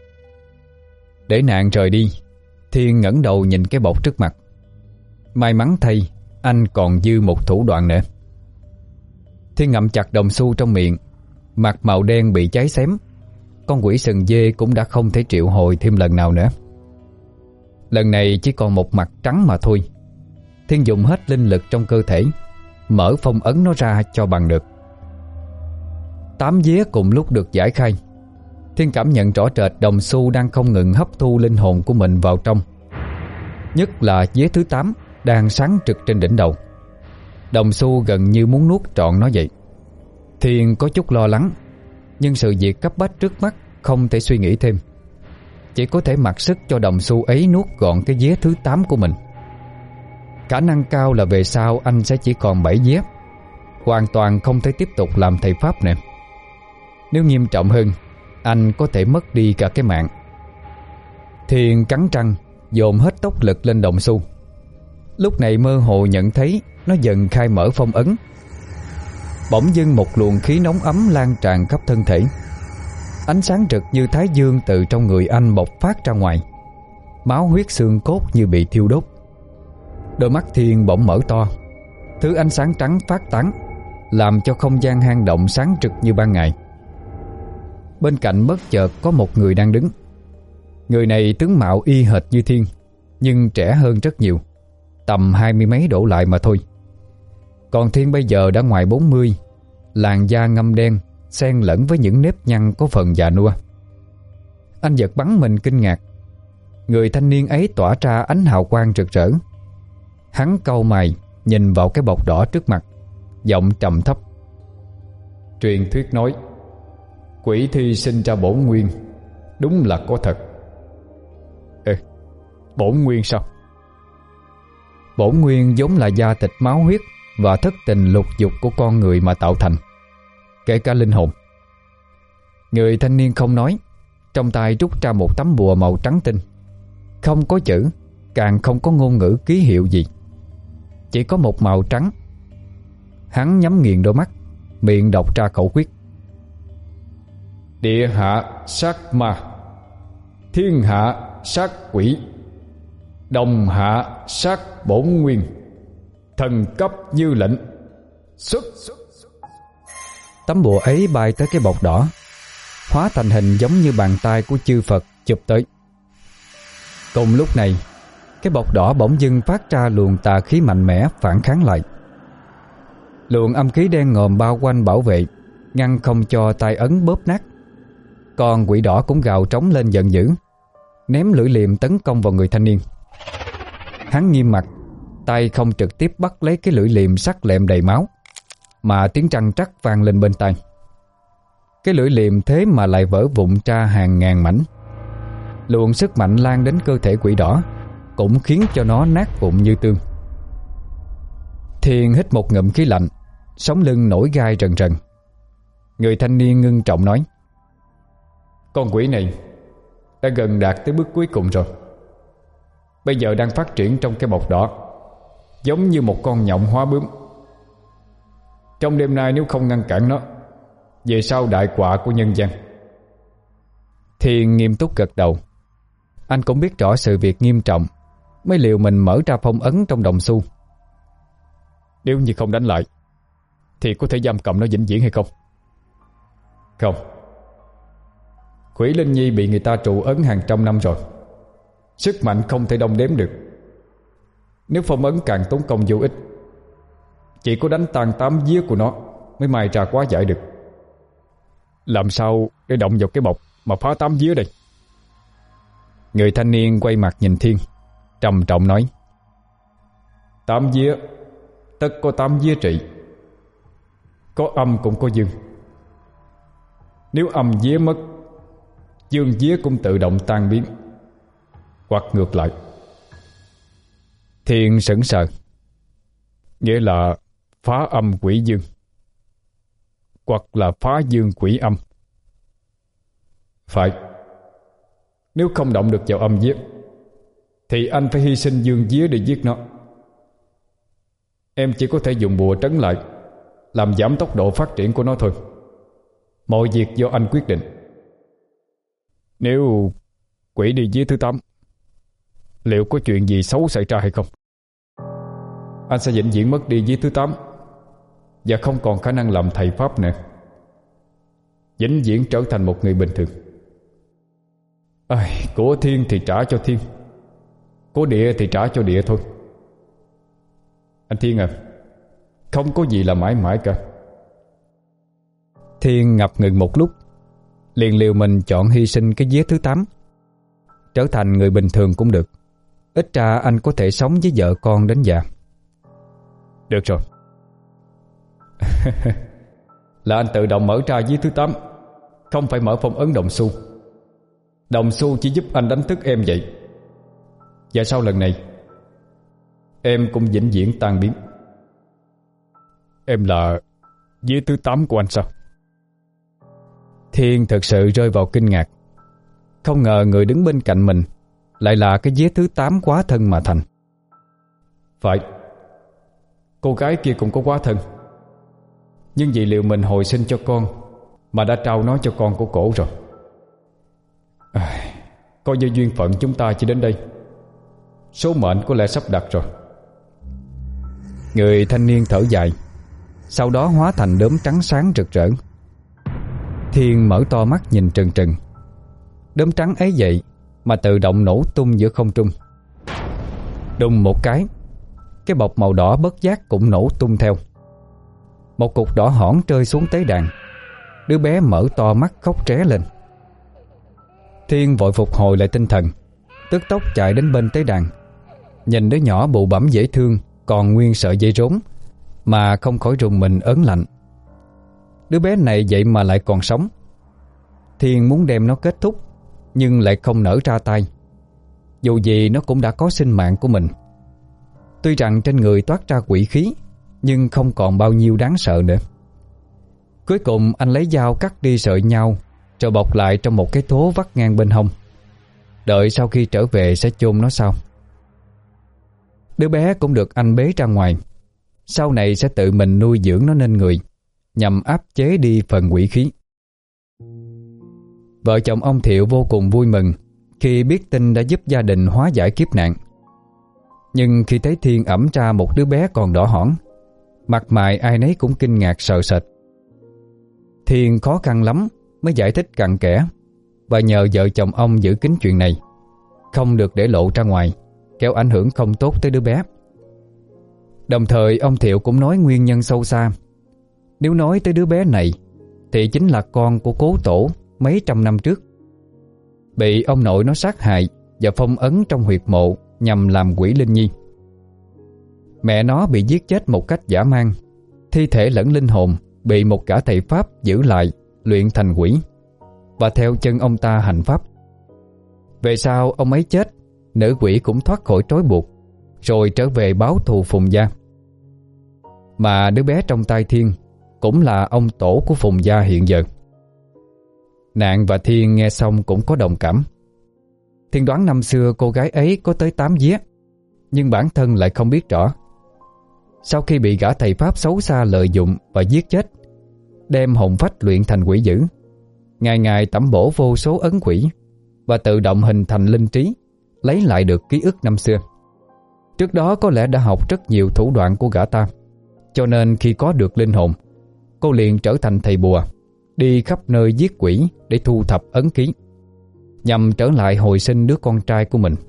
A: Để Nạn rời đi, Thiên ngẩng đầu nhìn cái bọc trước mặt. May mắn thay, anh còn dư một thủ đoạn nữa. Thiên ngậm chặt đồng xu trong miệng, mặt màu đen bị cháy xém. Con quỷ sừng dê cũng đã không thể triệu hồi thêm lần nào nữa. Lần này chỉ còn một mặt trắng mà thôi. Thiên dùng hết linh lực trong cơ thể, mở phong ấn nó ra cho bằng được. Tám vía cùng lúc được giải khai. Thiên cảm nhận rõ rệt đồng xu đang không ngừng hấp thu linh hồn của mình vào trong. Nhất là vía thứ tám đang sáng trực trên đỉnh đầu. Đồng xu gần như muốn nuốt trọn nó vậy. Thiên có chút lo lắng, nhưng sự việc cấp bách trước mắt không thể suy nghĩ thêm. Chỉ có thể mặc sức cho đồng xu ấy nuốt gọn cái vía thứ tám của mình. Khả năng cao là về sau anh sẽ chỉ còn bảy vía, hoàn toàn không thể tiếp tục làm thầy pháp nữa. Nếu nghiêm trọng hơn, anh có thể mất đi cả cái mạng. Thiên cắn răng dồn hết tốc lực lên đồng xu. Lúc này mơ hồ nhận thấy nó dần khai mở phong ấn. Bỗng dưng một luồng khí nóng ấm lan tràn khắp thân thể. Ánh sáng rực như thái dương từ trong người anh bộc phát ra ngoài. Máu huyết xương cốt như bị thiêu đốt. Đôi mắt Thiên bỗng mở to. Thứ ánh sáng trắng phát tán, làm cho không gian hang động sáng rực như ban ngày. Bên cạnh bất chợt có một người đang đứng. Người này tướng mạo y hệt như Thiên, nhưng trẻ hơn rất nhiều, tầm hai mươi mấy đổ lại mà thôi. Còn Thiên bây giờ đã ngoài bốn mươi, làn da ngăm đen xen lẫn với những nếp nhăn có phần già nua. Anh giật bắn mình kinh ngạc. Người thanh niên ấy tỏa ra ánh hào quang rực rỡ. Hắn cau mày nhìn vào cái bọc đỏ trước mặt, giọng trầm thấp:
B: Truyền thuyết nói quỷ thi sinh ra bổn nguyên, đúng là có thật. Ê, bổn nguyên sao?
A: Bổn nguyên vốn là da thịt máu huyết và thất tình lục dục của con người mà tạo thành, kể cả linh hồn. Người thanh niên không nói, trong tay rút ra một tấm bùa màu trắng tinh. Không có chữ, càng không có ngôn ngữ ký hiệu gì, chỉ có một màu trắng. Hắn nhắm nghiền đôi mắt, miệng đọc ra khẩu quyết:
B: Địa hạ sát ma, thiên hạ sát quỷ, đồng hạ sát bổn nguyên, thần cấp như lệnh, xuất.
A: Tấm bùa ấy bay tới cái bọc đỏ, hóa thành hình giống như bàn tay của chư Phật chụp tới. Cùng lúc này, cái bọc đỏ bỗng dưng phát ra luồng tà khí mạnh mẽ phản kháng lại. Luồng âm khí đen ngòm bao quanh bảo vệ, ngăn không cho tay ấn bóp nát. Còn quỷ đỏ cũng gào trống lên giận dữ, ném lưỡi liềm tấn công vào người thanh niên. Hắn nghiêm mặt, tay không trực tiếp bắt lấy cái lưỡi liềm sắc lẹm đầy máu, mà tiếng trăng trắc vang lên bên tai. Cái lưỡi liềm thế mà lại vỡ vụn ra hàng ngàn mảnh. Luồng sức mạnh lan đến cơ thể quỷ đỏ, cũng khiến cho nó nát vụn như tương. Thiên hít một ngụm khí lạnh, sống lưng nổi gai rần rần. Người thanh niên ngưng trọng nói:
B: Con quỷ này đã gần đạt tới bước cuối cùng rồi. Bây giờ đang phát triển trong cái bọc đỏ, giống như một con nhộng hóa bướm. Trong đêm nay nếu không ngăn cản nó, về sau đại họa của nhân gian.
A: Thiên nghiêm túc gật đầu. Anh cũng biết rõ sự việc nghiêm trọng, mới liều mình mở ra phong ấn trong đồng xu.
B: Nếu như không đánh lại thì có thể giam cầm nó vĩnh viễn hay không? Không. Quỷ Linh Nhi bị người ta trụ ấn hàng trăm năm rồi, sức mạnh không thể đong đếm được. Nếu phong ấn càng tốn công vô ích, chỉ có đánh tan tám vía của nó mới mai ra quá giải được. Làm sao để động vào cái bọc mà phá tám vía đây?
A: Người thanh niên quay mặt nhìn Thiên, trầm trọng nói:
B: Tám vía tất có tám vía trị, có âm cũng có dương. Nếu âm vía mất, dương vía cũng tự động tan biến, hoặc ngược lại.
A: Thiên sững sờ.
B: Nghĩa là phá âm quỷ dương, hoặc là phá dương quỷ âm. Phải. Nếu không động được vào âm vía thì anh phải hy sinh dương vía để giết nó. Em chỉ có thể dùng bùa trấn lại, làm giảm tốc độ phát triển của nó thôi. Mọi việc do anh quyết định. Nếu quỷ đi vía thứ tám, liệu có chuyện gì xấu xảy ra hay không? Anh sẽ vĩnh viễn mất đi vía thứ tám, và không còn khả năng làm thầy pháp nữa, vĩnh viễn trở thành một người bình thường. Ai, của thiên thì trả cho thiên, của địa thì trả cho địa thôi. Anh Thiên à, không có gì là mãi mãi cả.
A: Thiên ngập ngừng một lúc, liền liều mình chọn hy sinh cái vía thứ tám, trở thành người bình thường cũng được. Ít ra anh có thể sống với vợ con đến già.
B: Được rồi. Là anh tự động mở ra vía thứ tám, không phải mở phong ấn đồng xu. Đồng xu chỉ giúp anh đánh thức em vậy. Và sau lần này, em cũng vĩnh viễn tan biến. Em là vía thứ tám của anh sao?
A: Thiên thật sự rơi vào kinh ngạc. Không ngờ người đứng bên cạnh mình
B: lại là cái vế thứ tám quá thân mà thành. Phải, cô gái kia cũng có quá thân, nhưng vì liệu mình hồi sinh cho con mà đã trao nó cho con của cổ rồi. À, coi như duyên phận chúng ta chỉ đến đây. Số mệnh có lẽ sắp đặt rồi.
A: Người thanh niên thở dài, sau đó hóa thành đốm trắng sáng rực rỡ. Thiên mở to mắt nhìn trừng trừng. Đốm trắng ấy vậy mà tự động nổ tung giữa không trung. Đùng một cái, cái bọc màu đỏ bất giác cũng nổ tung theo. Một cục đỏ hỏn rơi xuống tế đàn. Đứa bé mở to mắt khóc ré lên. Thiên vội phục hồi lại tinh thần, tức tốc chạy đến bên tế đàn. Nhìn đứa nhỏ bụ bẫm dễ thương còn nguyên sợi dây rốn mà không khỏi rùng mình ớn lạnh. Đứa bé này vậy mà lại còn sống. Thiên muốn đem nó kết thúc, nhưng lại không nỡ ra tay. Dù gì nó cũng đã có sinh mạng của mình. Tuy rằng trên người toát ra quỷ khí, nhưng không còn bao nhiêu đáng sợ nữa. Cuối cùng anh lấy dao cắt đi sợi nhau, rồi bọc lại trong một cái thố vắt ngang bên hông. Đợi sau khi trở về sẽ chôn nó sau. Đứa bé cũng được anh bế ra ngoài. Sau này sẽ tự mình nuôi dưỡng nó nên người, nhằm áp chế đi phần quỷ khí. Vợ chồng ông Thiệu vô cùng vui mừng khi biết tin đã giúp gia đình hóa giải kiếp nạn. Nhưng khi thấy Thiên ẵm ra một đứa bé còn đỏ hỏn, mặt mày ai nấy cũng kinh ngạc sợ sệt. Thiên khó khăn lắm mới giải thích cặn kẽ và nhờ vợ chồng ông giữ kín chuyện này, không được để lộ ra ngoài, kéo ảnh hưởng không tốt tới đứa bé. Đồng thời ông Thiệu cũng nói nguyên nhân sâu xa. Nếu nói tới đứa bé này thì chính là con của cố tổ mấy trăm năm trước, bị ông nội nó sát hại và phong ấn trong huyệt mộ nhằm làm quỷ linh nhi. Mẹ nó bị giết chết một cách dã man, thi thể lẫn linh hồn bị một gã thầy pháp giữ lại luyện thành quỷ và theo chân ông ta hành pháp. Về sau ông ấy chết, nữ quỷ cũng thoát khỏi trói buộc, rồi trở về báo thù Phùng gia. Mà đứa bé trong tay Thiên cũng là ông tổ của Phùng gia hiện giờ. Nạn và Thiên nghe xong cũng có đồng cảm. Thiên đoán năm xưa cô gái ấy có tới tám vía, nhưng bản thân lại không biết rõ. Sau khi bị gã thầy pháp xấu xa lợi dụng và giết chết, đem hồn phách luyện thành quỷ dữ, ngày ngày tẩm bổ vô số ấn quỷ và tự động hình thành linh trí, lấy lại được ký ức năm xưa. Trước đó có lẽ đã học rất nhiều thủ đoạn của gã ta, cho nên khi có được linh hồn, cô liền trở thành thầy bùa, đi khắp nơi giết quỷ để thu thập ấn ký, nhằm trở lại hồi sinh đứa con trai của mình.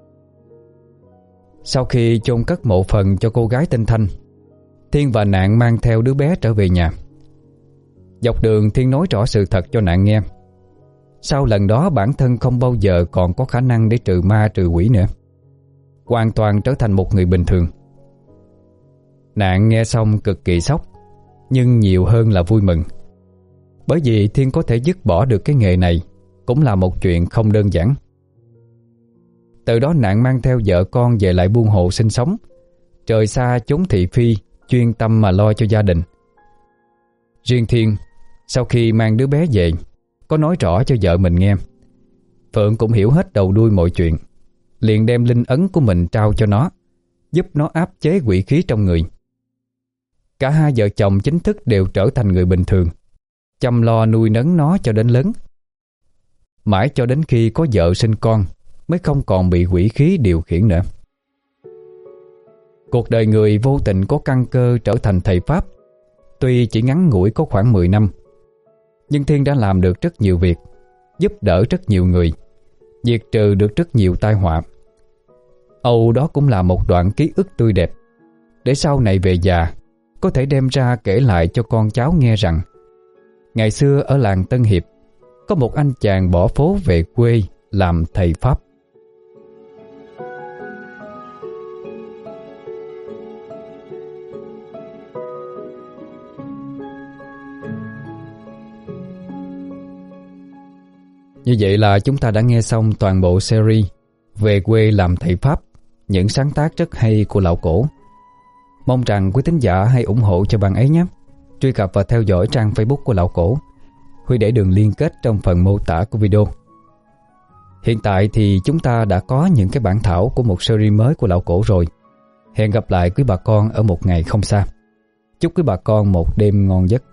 A: Sau khi chôn cất mộ phần cho cô gái tên Thanh, Thiên và Nạn mang theo đứa bé trở về nhà. Dọc đường Thiên nói rõ sự thật cho Nạn nghe. Sau lần đó bản thân không bao giờ còn có khả năng để trừ ma trừ quỷ nữa, hoàn toàn trở thành một người bình thường. Nạn nghe xong cực kỳ sốc, nhưng nhiều hơn là vui mừng. Bởi vì Thiên có thể dứt bỏ được cái nghề này cũng là một chuyện không đơn giản. Từ đó Nạn mang theo vợ con về lại buôn hồ sinh sống, trời xa chốn thị phi, chuyên tâm mà lo cho gia đình. Riêng Thiên, sau khi mang đứa bé về, có nói rõ cho vợ mình nghe. Phượng cũng hiểu hết đầu đuôi mọi chuyện, liền đem linh ấn của mình trao cho nó, giúp nó áp chế quỷ khí trong người. Cả hai vợ chồng chính thức đều trở thành người bình thường, chăm lo nuôi nấng nó cho đến lớn. Mãi cho đến khi có vợ sinh con mới không còn bị quỷ khí điều khiển nữa. Cuộc đời người vô tình có căn cơ trở thành thầy pháp. Tuy chỉ ngắn ngủi có khoảng mười năm, nhưng Thiên đã làm được rất nhiều việc, giúp đỡ rất nhiều người, diệt trừ được rất nhiều tai họa. Âu đó cũng là một đoạn ký ức tươi đẹp, để sau này về già có thể đem ra kể lại cho con cháu nghe rằng ngày xưa ở làng Tân Hiệp có một anh chàng bỏ phố về quê làm thầy pháp. Như vậy là chúng ta đã nghe xong toàn bộ series Về quê làm thầy pháp, những sáng tác rất hay của lão Cổ. Mong rằng quý thính giả hãy ủng hộ cho bạn ấy nhé. Truy cập và theo dõi trang Facebook của lão Cổ. Huy để đường liên kết trong phần mô tả của video. Hiện tại thì chúng ta đã có những cái bản thảo của một series mới của Lão Cổ rồi. Hẹn gặp lại quý bà con ở một ngày không xa. Chúc quý bà con một đêm ngon giấc.